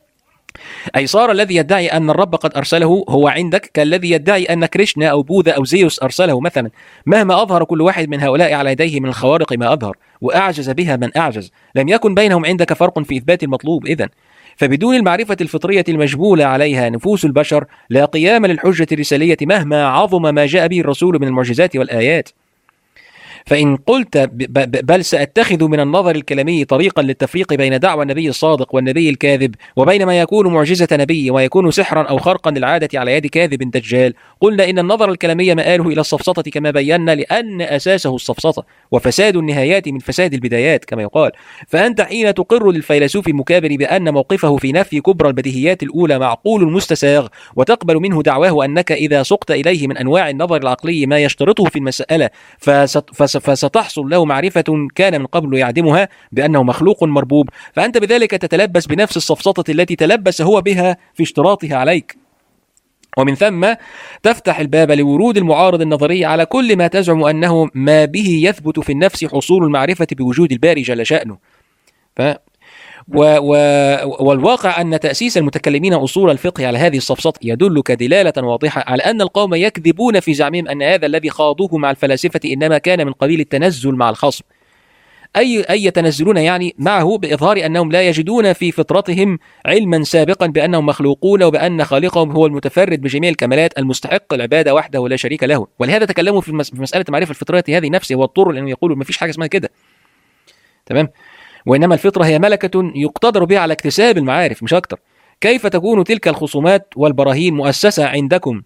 أي صار الذي يدعي أن الرب قد أرسله هو عندك كالذي يدعي أن كريشنا أو بوذا أو زيوس أرسله مثلا، مهما أظهر كل واحد من هؤلاء على يديه من الخوارق ما أظهر وأعجز بها من أعجز، لم يكن بينهم عندك فرق في إثبات المطلوب. إذن فبدون المعرفة الفطرية المجبولة عليها نفوس البشر لا قيام للحجة الرسالية مهما عظم ما جاء به الرسول من المعجزات والآيات. فإن قلت بل سأتخذ من النظر الكلامي طريقا للتفريق بين دعوى النبي الصادق والنبي الكاذب وبين ما يكون معجزة نبي ويكون سحرا أو خرقا للعادة على يد كاذب دجال، قلنا إن النظر الكلامي مآله إلى السفسطة كما بينا، لأن أساسه السفسطة وفساد النهايات من فساد البدايات كما يقال. فأنت حين تقر للفيلسوف المكابر بأن موقفه في نفي كبرى البديهيات الأولى معقول مستساغ، وتقبل منه دعواه أنك إذا سقت إليه من أنواع النظر العقلي ما يشترطه في المسألة فست فستحصل له معرفة كان من قبل يعدمها بأنه مخلوق مربوب، فأنت بذلك تتلبس بنفس السفسطة التي تلبس هو بها في اشتراطها عليك، ومن ثم تفتح الباب لورود المعارض النظري على كل ما تزعم أنه ما به يثبت في النفس حصول المعرفة بوجود الباري جل شأنه. ف و و والواقع أن تأسيس المتكلمين أصول الفقه على هذه السفسطة يدلك دلالة واضحة على أن القوم يكذبون في زعمهم أن هذا الذي خاضوه مع الفلاسفة إنما كان من قبيل التنزل مع الخصم. أي أي يتنزلون يعني معه بإظهار أنهم لا يجدون في فطرتهم علما سابقا بأنهم مخلوقون وبأن خالقهم هو المتفرد بجميع الكمالات المستحق العبادة وحده ولا شريك له. ولهذا تكلموا في مسألة معرفة الفطرة هذه نفسها والطر، لأنهم يقولوا ما فيش حاجة اسمها كده، تمام؟ وإنما الفطرة هي ملكة يقتدر بها على اكتساب المعارف مش أكتر. كيف تكون تلك الخصومات والبراهين مؤسسة عندكم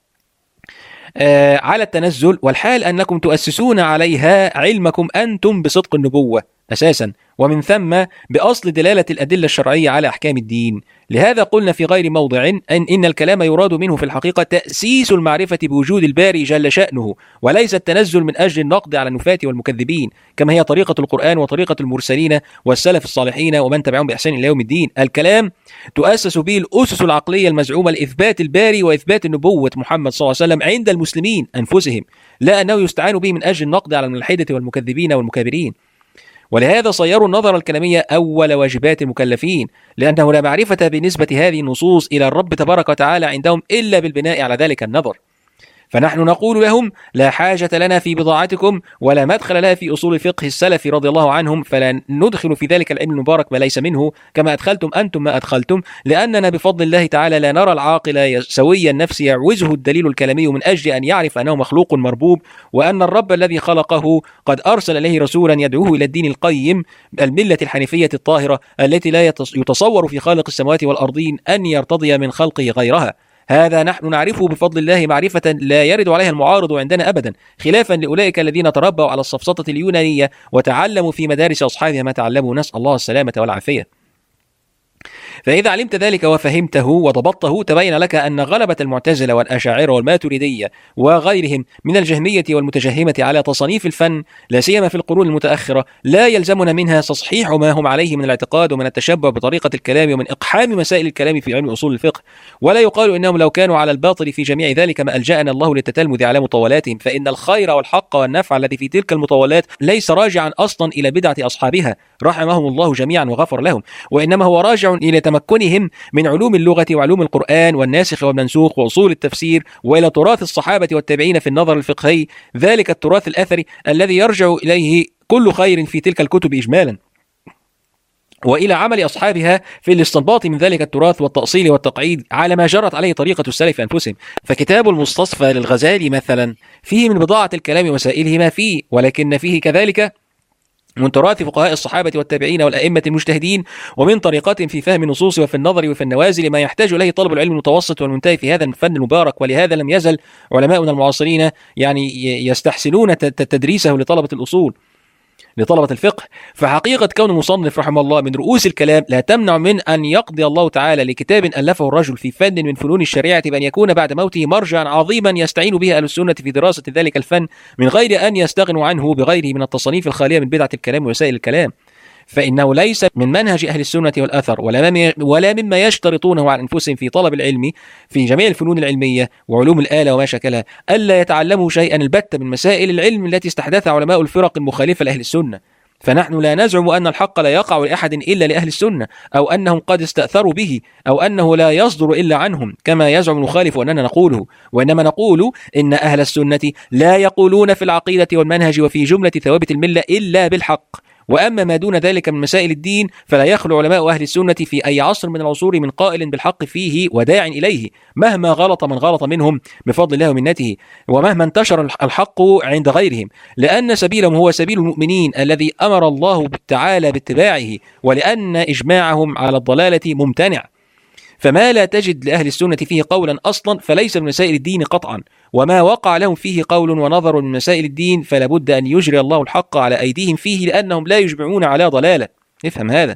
آه على التنزل، والحال أنكم تؤسسون عليها علمكم أنتم بصدق النبوة أساسا، ومن ثم بأصل دلالة الأدلة الشرعية على أحكام الدين؟ لهذا قلنا في غير موضع أن إن الكلام يراد منه في الحقيقة تأسيس المعرفة بوجود الباري جل شأنه، وليس التنزل من أجل النقد على النفاة والمكذبين كما هي طريقة القرآن وطريقة المرسلين والسلف الصالحين ومن تبعهم بإحسان إلى يوم الدين. الكلام تؤسس به الأسس العقلية المزعومة لإثبات الباري وإثبات النبوة محمد صلى الله عليه وسلم عند المسلمين أنفسهم، لا أنه يستعان به من أجل النقد على الملحدة والمكذبين والمكابرين. ولهذا صيروا النظر الكلامية أول واجبات المكلفين، لأنه لا معرفة بنسبة هذه النصوص إلى الرب تبارك وتعالى عندهم إلا بالبناء على ذلك النظر. فنحن نقول لهم لا حاجة لنا في بضاعتكم ولا مدخل لها في أصول فقه السلف رضي الله عنهم، فلا ندخل في ذلك العلم المبارك ما ليس منه كما أدخلتم أنتم ما أدخلتم، لأننا بفضل الله تعالى لا نرى العاقل سوي النفس يعوزه الدليل الكلامي من أجل أن يعرف أنه مخلوق مربوب، وأن الرب الذي خلقه قد أرسل إليه رسولا يدعوه إلى الدين القيم الملة الحنيفية الطاهرة التي لا يتصور في خالق السماوات والأرضين أن يرتضي من خلقه غيرها. هذا نحن نعرفه بفضل الله معرفة لا يرد عليها المعارض عندنا أبدا، خلافا لأولئك الذين تربوا على السفسطة اليونانية وتعلموا في مدارس أصحابها ما تعلموا، نسأل الله السلامة والعافية. فإذا علمت ذلك وفهمته وضبطته تبين لك أن غلبة المعتزلة والأشاعرة والماتريدية وغيرهم من الجهمية والمتجهمة على تصانيف الفن لا سيما في القرون المتأخرة لا يلزمنا منها تصحيح ما هم عليه من الاعتقاد ومن التشبع بطريقة الكلام ومن إقحام مسائل الكلام في علم أصول الفقه. ولا يقال إنهم لو كانوا على الباطل في جميع ذلك ما ألجأنا الله للتتلمذ على مطولاتهم، فإن الخير والحق والنفع الذي في تلك المطولات ليس راجعا أصلا إلى بدعة أصحابها رحمهم الله جميعا وغفر لهم، وإنما هو راجع إلى تمكنهم من علوم اللغة وعلوم القرآن والناسخ والمنسوخ وأصول التفسير، وإلى تراث الصحابة والتابعين في النظر الفقهي، ذلك التراث الأثري الذي يرجع إليه كل خير في تلك الكتب إجمالا، وإلى عمل أصحابها في الاستنباط من ذلك التراث والتأصيل والتقعيد على ما جرت عليه طريقة السلف أنفسهم. فكتاب المستصفى للغزالي مثلا فيه من بضاعة الكلام وسائله ما فيه، ولكن فيه كذلك من تراث فقهاء الصحابة والتابعين والأئمة المجتهدين ومن طريقتهم في فهم النصوص وفي النظر وفي النوازل ما يحتاج إليه طلب العلم المتوسط والمنتهي في هذا الفن المبارك. ولهذا لم يزل علماؤنا المعاصرين يعني يستحسنون تدريسه لطلبة الأصول لطلبة الفقه. فحقيقة كون المصنف رحمه الله من رؤوس الكلام لا تمنع من أن يقضي الله تعالى لكتاب ألفه الرجل في فن من فنون الشريعة بأن يكون بعد موته مرجعا عظيما يستعين به أهل السنة في دراسة ذلك الفن من غير أن يستغنوا عنه بغيره من التصانيف الخالية من بدعة الكلام ووسائل الكلام، فإنه ليس من منهج أهل السنة والأثر ولا مما يشترطونه على أنفسهم في طلب العلم في جميع الفنون العلمية وعلوم الآلة وما شكلها ألا يتعلموا شيئا البتة من مسائل العلم التي استحدثها علماء الفرق المخالفة لأهل السنة. فنحن لا نزعم أن الحق لا يقع لأحد إلا لأهل السنة، أو أنهم قد استأثروا به، أو أنه لا يصدر إلا عنهم كما يزعم المخالف أننا نقوله، وإنما نقول إن أهل السنة لا يقولون في العقيدة والمنهج وفي جملة ثوابت الملة إلا بالحق. وأما ما دون ذلك من مسائل الدين فلا يخلو علماء أهل السنة في أي عصر من العصور من قائل بالحق فيه وداع إليه مهما غلط من غلط منهم بفضل الله ومنته، ومهما انتشر الحق عند غيرهم، لأن سبيلهم هو سبيل المؤمنين الذي أمر الله تعالى باتباعه، ولأن إجماعهم على الضلالة ممتنع. فما لا تجد لأهل السنة فيه قولا أصلا فليس من مسائل الدين قطعا، وما وقع لهم فيه قول ونظر من مسائل الدين فلا بد أن يجري الله الحق على أيديهم فيه لأنهم لا يجمعون على ضلالة. افهم هذا.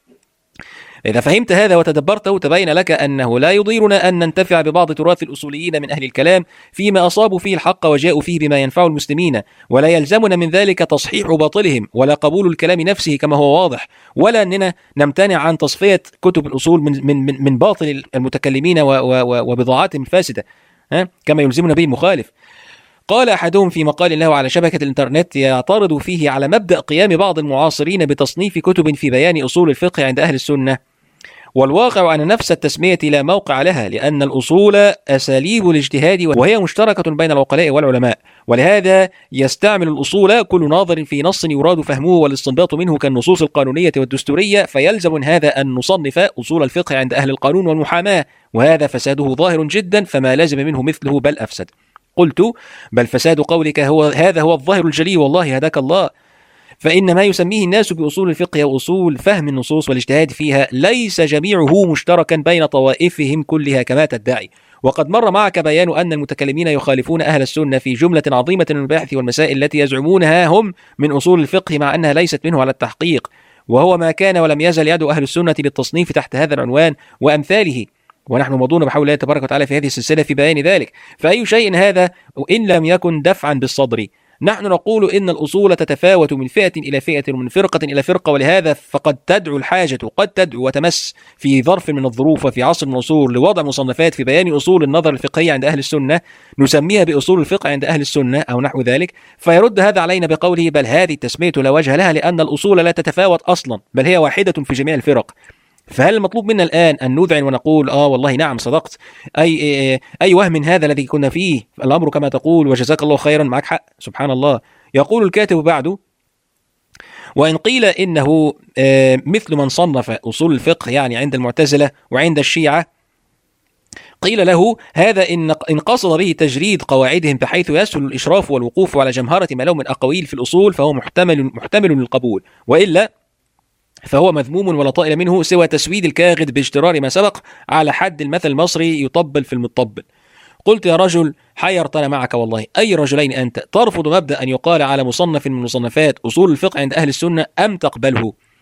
إذا فهمت هذا وتدبرته تبين لك أنه لا يضيرنا أن ننتفع ببعض تراث الأصوليين من أهل الكلام فيما أصابوا فيه الحق وجاءوا فيه بما ينفع المسلمين، ولا يلزمنا من ذلك تصحيح باطلهم ولا قبول الكلام نفسه كما هو واضح، ولا أننا نمتنع عن تصفية كتب الأصول من, من, من باطل المتكلمين وبضاعاتهم الفاسدة كما يلزمنا به المخالف. قال أحدهم في مقال له على شبكة الإنترنت يعترض فيه على مبدأ قيام بعض المعاصرين بتصنيف كتب في بيان أصول الفقه عند أهل السنة، والواقع أن نفس التسمية لا موقع لها، لأن الأصول أساليب الاجتهاد وهي مشتركة بين العقلاء والعلماء، ولهذا يستعمل الأصول كل ناظر في نص يراد فهمه والاستنباط منه كالنصوص القانونية والدستورية، فيلزم من هذا أن نصنف أصول الفقه عند أهل القانون والمحاماة، وهذا فساده ظاهر جدا فما لازم منه مثله بل أفسد. قلت بل فساد قولك هو هذا هو الظاهر الجلي، والله هداك الله، فإن ما يسميه الناس بأصول الفقه وأصول فهم النصوص والاجتهاد فيها ليس جميعه مشتركا بين طوائفهم كلها كما تدعي. وقد مر معك بيان أن المتكلمين يخالفون أهل السنة في جملة عظيمة من البحث والمسائل التي يزعمونها هم من أصول الفقه مع أنها ليست منه على التحقيق، وهو ما كان ولم يزل يدعو أهل السنة للتصنيف تحت هذا العنوان وأمثاله، ونحن موضوعنا بحول الله تبارك وتعالى في هذه السلسلة في بيان ذلك. فأي شيء هذا وإن لم يكن دفعا بالصدر. نحن نقول إن الأصول تتفاوت من فئة إلى فئة ومن فرقة إلى فرقة، ولهذا فقد تدعو الحاجة قد تدعو وتمس في ظرف من الظروف وفي عصر من العصور لوضع مصنفات في بيان أصول النظر الفقهي عند أهل السنة نسميها بأصول الفقه عند أهل السنة أو نحو ذلك، فيرد هذا علينا بقوله بل هذه التسمية لا وجه لها لأن الأصول لا تتفاوت أصلا بل هي واحدة في جميع الفرق. فهل المطلوب منا الآن أن نذعن ونقول آه والله نعم صدقت، أي, أي, أي وهم هذا الذي كنا فيه، الأمر كما تقول وجزاك الله خيرا، معك حق سبحان الله. يقول الكاتب بعده وإن قيل إنه مثل من صنف أصول الفقه يعني عند المعتزلة وعند الشيعة، قيل له هذا إن قصد به تجريد قواعدهم بحيث يسهل الإشراف والوقوف على جمهرة ما لهم من أقاويل في الأصول فهو محتمل, محتمل للقبول، وإلا فهو مذموم ولا طائل منه سوى تسويد الكاغد باجترار ما سبق على حد المثل المصري يطبل في المطبل. قلت يا رجل حيرتنا معك والله، أي رجلين أنت ترفض مبدأ أن يقال على مصنف من مصنفات أصول الفقه عند أهل السنة أم تقبله؟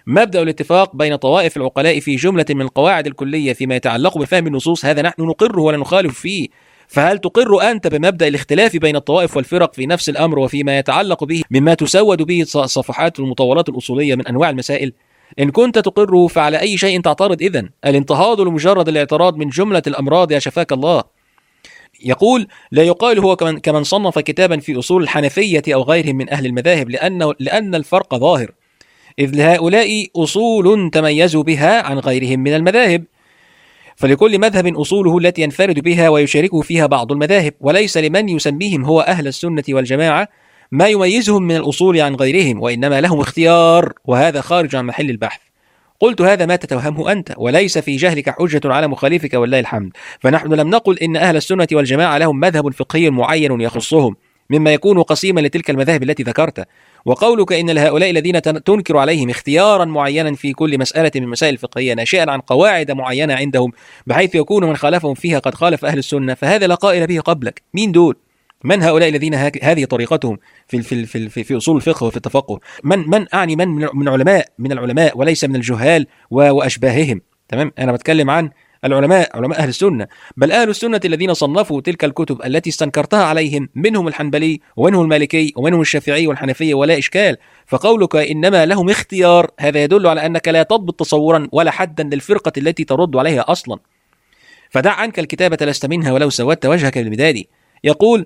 مبدأ الاتفاق بين طوائف العقلاء في جملة من القواعد الكلية فيما يتعلق بفهم النصوص هذا نحن نقره ولا نخالف فيه. فهل تقر أنت بمبدأ الاختلاف بين الطوائف والفرق في نفس الأمر وفيما يتعلق به مما تسود به صفحات المطولات الأصولية من أنواع المسائل؟ إن كنت تقره فعلى أي شيء تعترض إذن؟ الانتهاض لمجرد الاعتراض من جملة الأمراض يا شفاك الله. يقول: لا يقال هو كمن, كمن صنف كتابا في أصول الحنفية أو غيرهم من أهل المذاهب، لأن, لأن الفرق ظاهر، إذ لهؤلاء أصول تميزوا بها عن غيرهم من المذاهب، فلكل مذهب أصوله التي ينفرد بها ويشاركه فيها بعض المذاهب، وليس لمن يسميهم هو أهل السنة والجماعة ما يميزهم من الأصول عن غيرهم، وإنما لهم اختيار، وهذا خارج عن محل البحث. قلت: هذا ما تتوهمه أنت، وليس في جهلك حجة على مخالفك والله الحمد. فنحن لم نقل إن أهل السنة والجماعة لهم مذهب فقهي معين يخصهم مما يكون قسيما لتلك المذاهب التي ذكرت. وقولك إن لهؤلاء الذين تنكر عليهم اختيارا معينا في كل مسألة من مسائل الفقهية ناشئا عن قواعد معينة عندهم بحيث يكون من خالفهم فيها قد خالف أهل السنة، فهذا لا قائل به قبلك. مين دول؟ من هؤلاء الذين هذه طريقتهم في في في في, في اصول الفقه وفي التفقه؟ من من اعني من من علماء من العلماء وليس من الجهال واشباههم. تمام، انا بتكلم عن العلماء، علماء اهل السنه، بل اهل السنه الذين صنفوا تلك الكتب التي استنكرتها عليهم، منهم الحنبلي ومنهم المالكي ومنهم الشافعي والحنفيه، ولا اشكال. فقولك انما لهم اختيار هذا يدل على انك لا تضبط تصورا ولا حدا للفرقه التي ترد عليها اصلا. فدع عنك الكتابه لست منها ولو سودت وجهك بالمداد. يقول: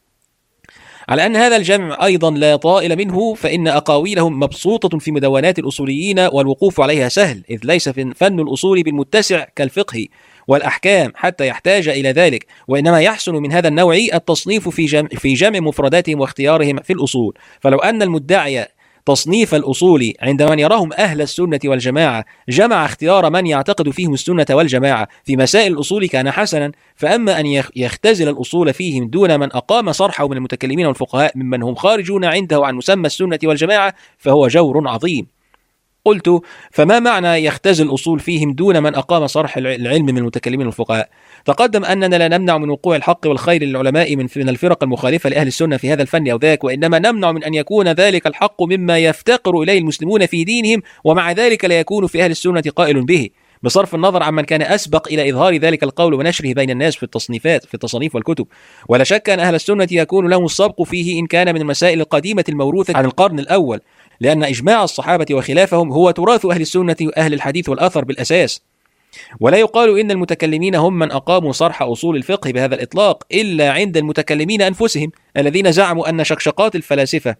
على أن هذا الجمع أيضا لا طائل منه، فإن أقاويلهم مبسوطة في مدونات الأصوليين والوقوف عليها سهل، إذ ليس فن الأصول بالمتسع كالفقه والأحكام حتى يحتاج إلى ذلك، وإنما يحسن من هذا النوع التصنيف في جمع, في جمع مفرداتهم واختيارهم في الأصول. فلو أن المدعي تصنيف الأصول عند من يراهم أهل السنة والجماعة جمع اختيار من يعتقد فيهم السنة والجماعة في مسائل الأصول كان حسنا، فأما أن يختزل الأصول فيهم دون من أقام صرحه من المتكلمين والفقهاء ممن هم خارجون عنده عن مسمى السنة والجماعة فهو جور عظيم. قلت: فما معنى يختزل الأصول فيهم دون من أقام صرح العلم من المتكلمين والفقهاء؟ تقدم أننا لا نمنع من وقوع الحق والخير للعلماء من الفرق المخالفة لأهل السنة في هذا الفن أو ذاك، وإنما نمنع من أن يكون ذلك الحق مما يفتقر إليه المسلمون في دينهم، ومع ذلك لا يكون في أهل السنة قائل به، بصرف النظر عمن كان أسبق إلى إظهار ذلك القول ونشره بين الناس في التصنيفات في التصانيف والكتب. ولا شك أن أهل السنة يكون لهم السبق فيه إن كان من المسائل القديمة الموروثة عن القرن الأول، لأن إجماع الصحابة وخلافهم هو تراث أهل السنة وأهل الحديث والأثر بالأساس. ولا يقال إن المتكلمين هم من أقاموا صرح أصول الفقه بهذا الإطلاق إلا عند المتكلمين أنفسهم الذين زعموا أن شقشقات الفلاسفة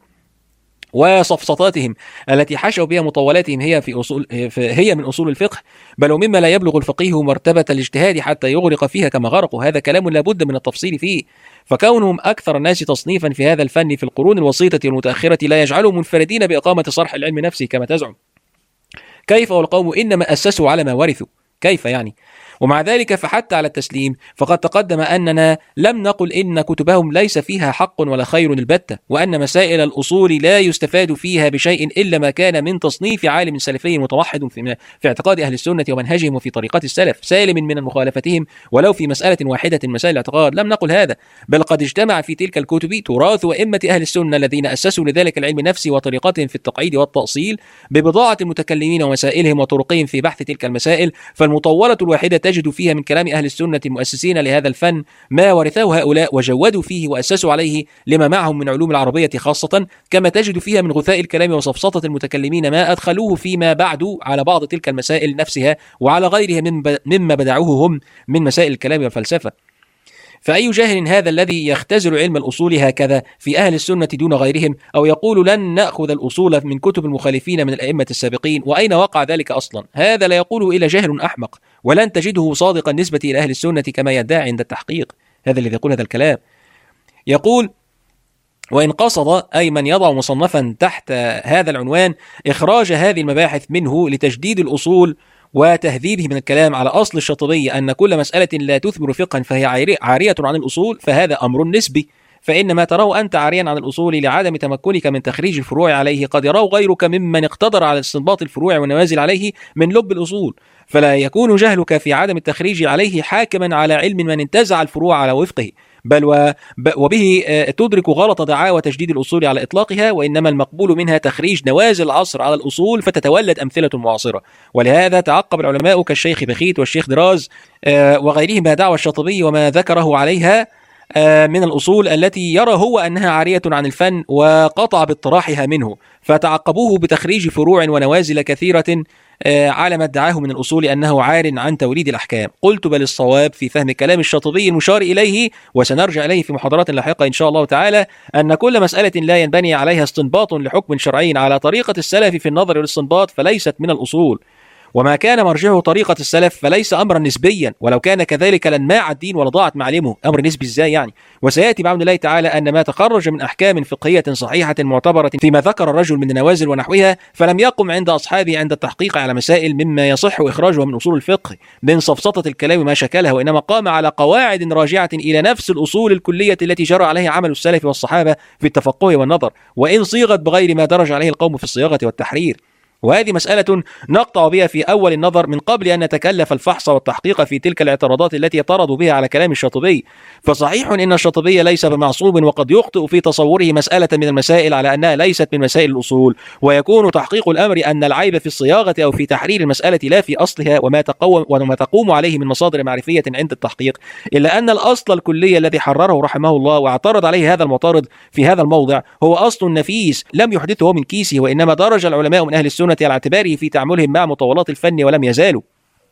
وصفصطاتهم التي حشوا بها مطولاتهم هي في أصول هي من أصول الفقه، بل ومما لا يبلغ الفقيه مرتبة الاجتهاد حتى يغرق فيها كما غرقوا. هذا كلام لا بد من التفصيل فيه، فكونهم أكثر الناس تصنيفا في هذا الفن في القرون الوسيطة والمتأخرة لا يجعلهم منفردين بإقامة صرح العلم نفسه كما تزعم. كيف والقوم إنما أسسوا على ما ورثوا؟ كيف يعني؟ ومع ذلك فحتى على التسليم فقد تقدم أننا لم نقل إن كتبهم ليس فيها حق ولا خير البتة، وأن مسائل الأصول لا يستفاد فيها بشيء إلا ما كان من تصنيف عالم سلفي متوحد في, في اعتقاد أهل السنة ومنهجهم وفي طريقة السلف سالم من مخالفتهم ولو في مسألة واحدة من مسائل الاعتقاد. لم نقل هذا، بل قد اجتمع في تلك الكتب تراث وإمة أهل السنة الذين أسسوا لذلك العلم نفسه وطريقتهم في التقعيد والتأصيل ببضاعة المتكلمين ومسائلهم وطرقهم في بحث تلك المسائل. فالمطولة الواحدة تجد فيها من كلام أهل السنة المؤسسين لهذا الفن ما ورثه هؤلاء وجودوا فيه وأسسوا عليه لما معهم من علوم العربية خاصة، كما تجد فيها من غثاء الكلام وصفصطة المتكلمين ما أدخلوه فيما بعد على بعض تلك المسائل نفسها وعلى غيرها مما بدعوه هم من مسائل الكلام والفلسفة. فأي جاهل هذا الذي يختزل علم الأصول هكذا في أهل السنة دون غيرهم، أو يقول لن نأخذ الأصول من كتب المخالفين من الأئمة السابقين؟ وأين وقع ذلك أصلا؟ هذا لا يقوله إلا جاهل أحمق، ولن تجده صادقا نسبة إلى أهل السنة كما يدعي عند التحقيق. هذا الذي يقول هذا الكلام. يقول: وإن قصد أي من يضع مصنفا تحت هذا العنوان إخراج هذه المباحث منه لتجديد الأصول وتهذيبه من الكلام على أصل الشاطبي أن كل مسألة لا تثمر فقها فهي عارية عن الأصول، فهذا أمر نسبي، فإن ما تراه أنت عاريا عن الأصول لعدم تمكنك من تخريج الفروع عليه قد يراه غيرك ممن اقتدر على استنباط الفروع والنوازل عليه من لب الأصول. فلا يكون جهلك في عدم التخريج عليه حاكما على علم من انتزع الفروع على وفقه، بل وبه تدرك غلط دعاوى تجديد الأصول على إطلاقها، وإنما المقبول منها تخريج نوازل العصر على الأصول فتتولد أمثلة معاصرة. ولهذا تعقب العلماء كالشيخ بخيت والشيخ دراز وغيرهم دعوى الشاطبي وما ذكره عليها من الأصول التي يرى هو أنها عارية عن الفن، وقطع باطراحها منه، فتعقبوه بتخريج فروع ونوازل كثيرة على ما ادعاه من الأصول أنه عار عن توليد الأحكام. قلت بل الصواب في فهم كلام الشاطبي المشار إليه، وسنرجع إليه في محاضرات لاحقة إن شاء الله تعالى، أن كل مسألة لا ينبني عليها استنباط لحكم شرعي على طريقة السلف في النظر والاستنباط فليست من الأصول، وما كان مرجعه طريقة السلف فليس أمرا نسبيا، ولو كان كذلك لانماع الدين ولضاعت معالمه. أمر نسبي إزاي يعني؟ وسيأتي بعون الله تعالى أن ما تخرج من أحكام فقهية صحيحة معتبرة فيما ذكر الرجل من النوازل ونحوها فلم يقم عند أصحابه عند التحقيق على مسائل مما يصح إخراجها من أصول الفقه من صفصطة الكلام ما شكلها، وإنما قام على قواعد راجعة إلى نفس الأصول الكلية التي جرى عليها عمل السلف والصحابة في التفقه والنظر، وإن صيغت بغير ما درج عليه القوم في الصياغة والتحرير. وهذه مسألة نقطع بها في أول النظر من قبل أن نتكلف الفحص والتحقيق في تلك الاعتراضات التي اعترضوا بها على كلام الشاطبي. فصحيح إن الشاطبي ليس بمعصوم، وقد يخطئ في تصوره مسألة من المسائل على أنها ليست من مسائل الأصول، ويكون تحقيق الأمر أن العيب في الصياغة أو في تحرير المسألة لا في أصلها وما تقوم وما تقوم عليه من مصادر معرفية عند التحقيق، إلا أن الأصل الكلي الذي حرره رحمه الله واعترض عليه هذا المعترض في هذا الموضع هو أصل نفيس لم يحدثه من كيسه، وإنما درج العلماء من أهل السنة على اعتباره في تعاملهم مع مطولات الفن ولم يزالوا.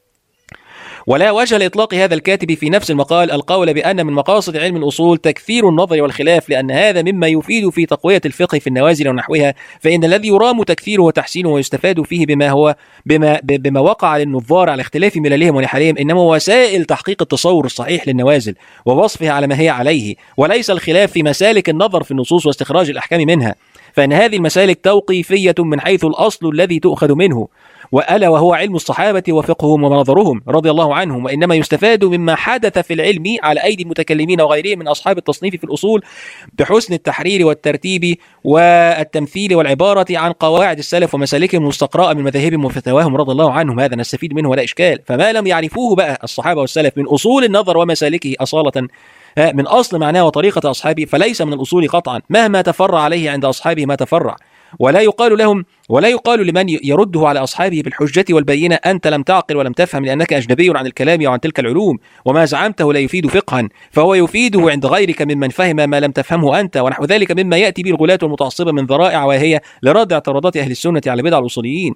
ولا وجه لإطلاق هذا الكاتب في نفس المقال القول بأن من مقاصد علم الأصول تكثير النظر والخلاف، لأن هذا مما يفيد في تقوية الفقه في النوازل ونحوها، فإن الذي يرام تكثيره وتحسينه ويستفاد فيه بما هو بما, بما وقع للنظار على اختلاف مللهم ونحالهم إنما وسائل تحقيق التصور الصحيح للنوازل ووصفها على ما هي عليه، وليس الخلاف في مسالك النظر في النصوص واستخراج الأحكام منها، فإن هذه المسالك توقيفية من حيث الأصل الذي تؤخذ منه، وألا وهو علم الصحابة وفقههم ونظرهم رضي الله عنهم، وإنما يستفاد مما حدث في العلم على أيدي المتكلمين وغيرهم من أصحاب التصنيف في الأصول بحسن التحرير والترتيب والتمثيل والعبارة عن قواعد السلف ومسالكهم المستقراء من مذاهبهم وفتواهم رضي الله عنهم. هذا نستفيد منه ولا إشكال. فما لم يعرفوه بقى الصحابة والسلف من أصول النظر ومسالكه أصالة من أصل معناه وطريقة أصحابه فليس من الأصول قطعا مهما تفرع عليه عند أصحابه ما تفرع، ولا يقال لهم ولا يقال لمن يرده على أصحابه بالحجة والبينة أنت لم تعقل ولم تفهم لأنك أجنبي عن الكلام وعن تلك العلوم، وما زعمته لا يفيد فقها فهو يفيده عند غيرك ممن فهم ما لم تفهمه أنت، ونحو ذلك مما يأتي به الغلاة المتعصبة من ذرائع واهية لرد اعتراضات أهل السنة على بدع الأصوليين.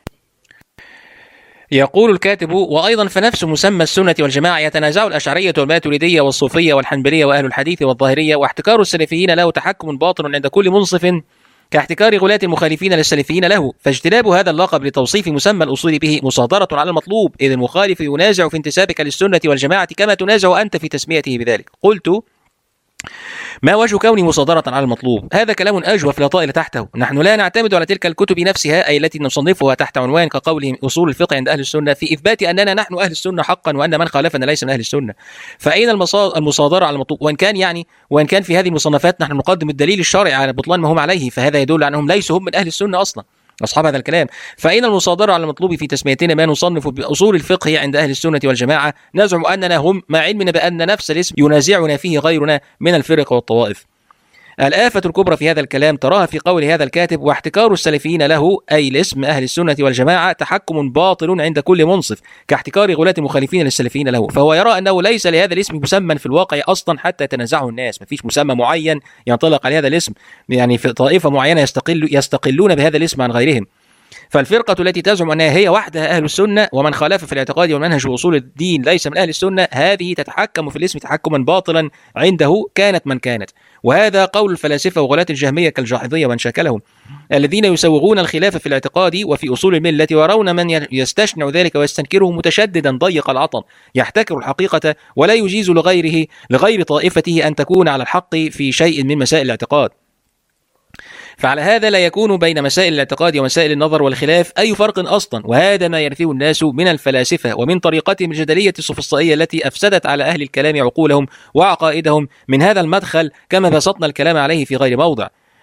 يقول الكاتب: وأيضا فنفس مسمى السنة والجماعة يتنازع الأشعرية والماتريدية والصوفية والحنبلية وأهل الحديث والظاهرية، واحتكار السلفيين له تحكم باطل عند كل منصف كاحتكار غلاة المخالفين للسلفيين له، فاجتناب هذا اللقب لتوصيف مسمى الأصول به مصادرة على المطلوب، إذ المخالف ينازع في انتسابك للسنة والجماعة كما تنازع أنت في تسميته بذلك. قلت: ما وجه كوني مصادرة على المطلوب؟ هذا كلام أجوف لا طائل تحته. نحن لا نعتمد على تلك الكتب نفسها أي التي نصنفها تحت عنوان كقولهم أصول الفقه عند أهل السنة في إثبات أننا نحن أهل السنة حقا وأن من خالفنا ليس من أهل السنة. فأين المصادرة على المطلوب؟ وإن كان يعني وإن كان في هذه المصنفات نحن نقدم الدليل الشرعي على بطلان ما هم عليه، فهذا يدل على أنهم ليسوا هم من أهل السنة أصلا أصحاب هذا الكلام. فأين المصادرة على المطلوب في تسميتنا ما نصنف بأصول الفقه عند أهل السنة والجماعة نزعم أننا هم، مع علمنا بأن نفس الاسم ينازعنا فيه غيرنا من الفرق والطوائف؟ الآفة الكبرى في هذا الكلام تراها في قول هذا الكاتب: واحتكار السلفيين له أي الاسم أهل السنة والجماعة تحكم باطل عند كل منصف كاحتكار غلاة المخالفين للسلفيين له، فهو يرى أنه ليس لهذا الاسم مسمى في الواقع أصلا حتى يتنازعه الناس، ما فيش مسمى معين ينطلق على هذا الاسم، يعني في طائفة معينة يستقل يستقلون بهذا الاسم عن غيرهم. فالفرقة التي تزعم أنها هي وحدها أهل السنة ومن خالف في الاعتقاد والمنهج وأصول الدين ليس من أهل السنة، هذه تتحكم في الاسم تحكما باطلا عنده كانت من كانت. وهذا قول الفلاسفة وغلاة الجهمية كالجاحظية ومن شاكلهم الذين يسوغون الخلاف في الاعتقاد وفي أصول الملة، ويرون من يستشنع ذلك ويستنكره متشددا ضيق العطن يحتكر الحقيقة ولا يجيز لغيره لغير طائفته أن تكون على الحق في شيء من مسائل الاعتقاد. فعلى هذا لا يكون بين مسائل الاعتقاد ومسائل النظر والخلاف أي فرق أصلا، وهذا ما يرثيه الناس من الفلاسفة ومن طريقتهم الجدلية السفسطائية التي أفسدت على أهل الكلام عقولهم وعقائدهم من هذا المدخل كما بسطنا الكلام عليه في غير موضع.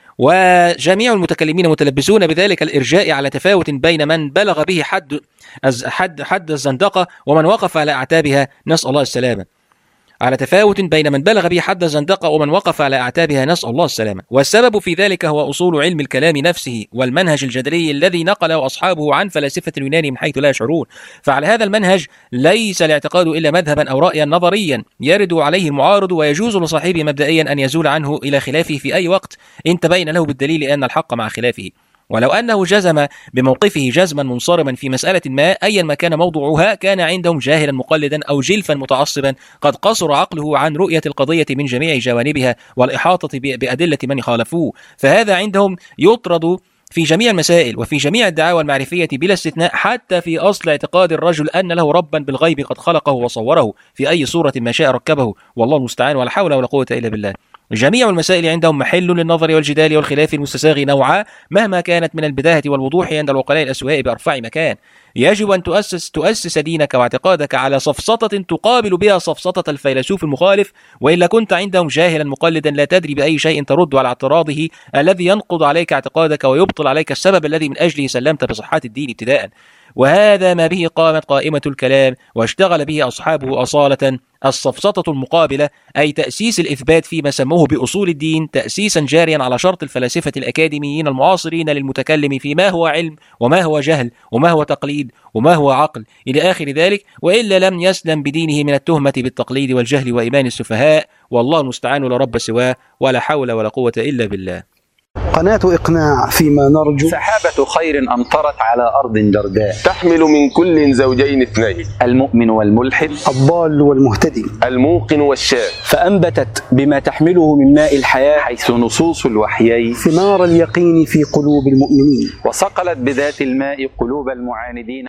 وجميع المتكلمين متلبسون بذلك الإرجاء على تفاوت بين من بلغ به حد حد حد الزندقة ومن وقف على أعتابها، نسأل الله السلامة. على تفاوت بين من بلغ به حد الزندقة ومن وقف على أعتابها، نسأل الله السلامة. والسبب في ذلك هو أصول علم الكلام نفسه والمنهج الجدلي الذي نقله أصحابه عن فلاسفة اليونان من حيث لا يشعرون. فعلى هذا المنهج ليس الاعتقاد إلا مذهبا أو رأيا نظريا يرد عليه المعارض، ويجوز لصاحبه مبدئيا أن يزول عنه إلى خلافه في أي وقت إن تبين له بالدليل أن الحق مع خلافه. ولو أنه جزم بموقفه جزما منصرما في مسألة ما أيا ما كان موضوعها، كان عندهم جاهلا مقلدا أو جلفا متعصبا قد قصر عقله عن رؤية القضية من جميع جوانبها والإحاطة بأدلة من خالفوه، فهذا عندهم يطرد في جميع المسائل وفي جميع الدعاوى المعرفية بلا استثناء، حتى في أصل اعتقاد الرجل أن له ربا بالغيب قد خلقه وصوره في أي صورة ما شاء ركبه، والله المستعان ولا حول ولا قوة إلا بالله. جميع المسائل عندهم محل للنظر والجدال والخلاف المستساغ نوعا، مهما كانت من البداهة والوضوح عند العقلاء الأسواء بأرفع مكان. يجب أن تؤسس تؤسس دينك واعتقادك على سفسطة تقابل بها سفسطة الفيلسوف المخالف، وإلا كنت عندهم جاهلا مقلدا لا تدري بأي شيء ترد على اعتراضه الذي ينقض عليك اعتقادك ويبطل عليك السبب الذي من أجله سلمت بصحة الدين ابتداء. وهذا ما به قامت قائمة الكلام واشتغل به أصحابه أصالة، السفسطة المقابلة، أي تأسيس الإثبات فيما سموه بأصول الدين، تأسيسا جاريا على شرط الفلاسفة الأكاديميين المعاصرين للمتكلم فيما هو علم وما هو جهل وما هو تقليد وما هو عقل إلى آخر ذلك، وإلا لم يسلم بدينه من التهمة بالتقليد والجهل وإيمان السفهاء، والله المستعان لا رب سواه ولا حول ولا قوة إلا بالله. قناة إقناع فيما نرجو، سحابة خير أمطرت على أرض جرداء، تحمل من كل زوجين اثنين، المؤمن والملحد، الضال والمهتدي، الموقن والشاك، فأنبتت بما تحمله من ماء الحياة حيث نصوص الوحيين ثمار اليقين في قلوب المؤمنين، وصقلت بذات الماء قلوب المعاندين.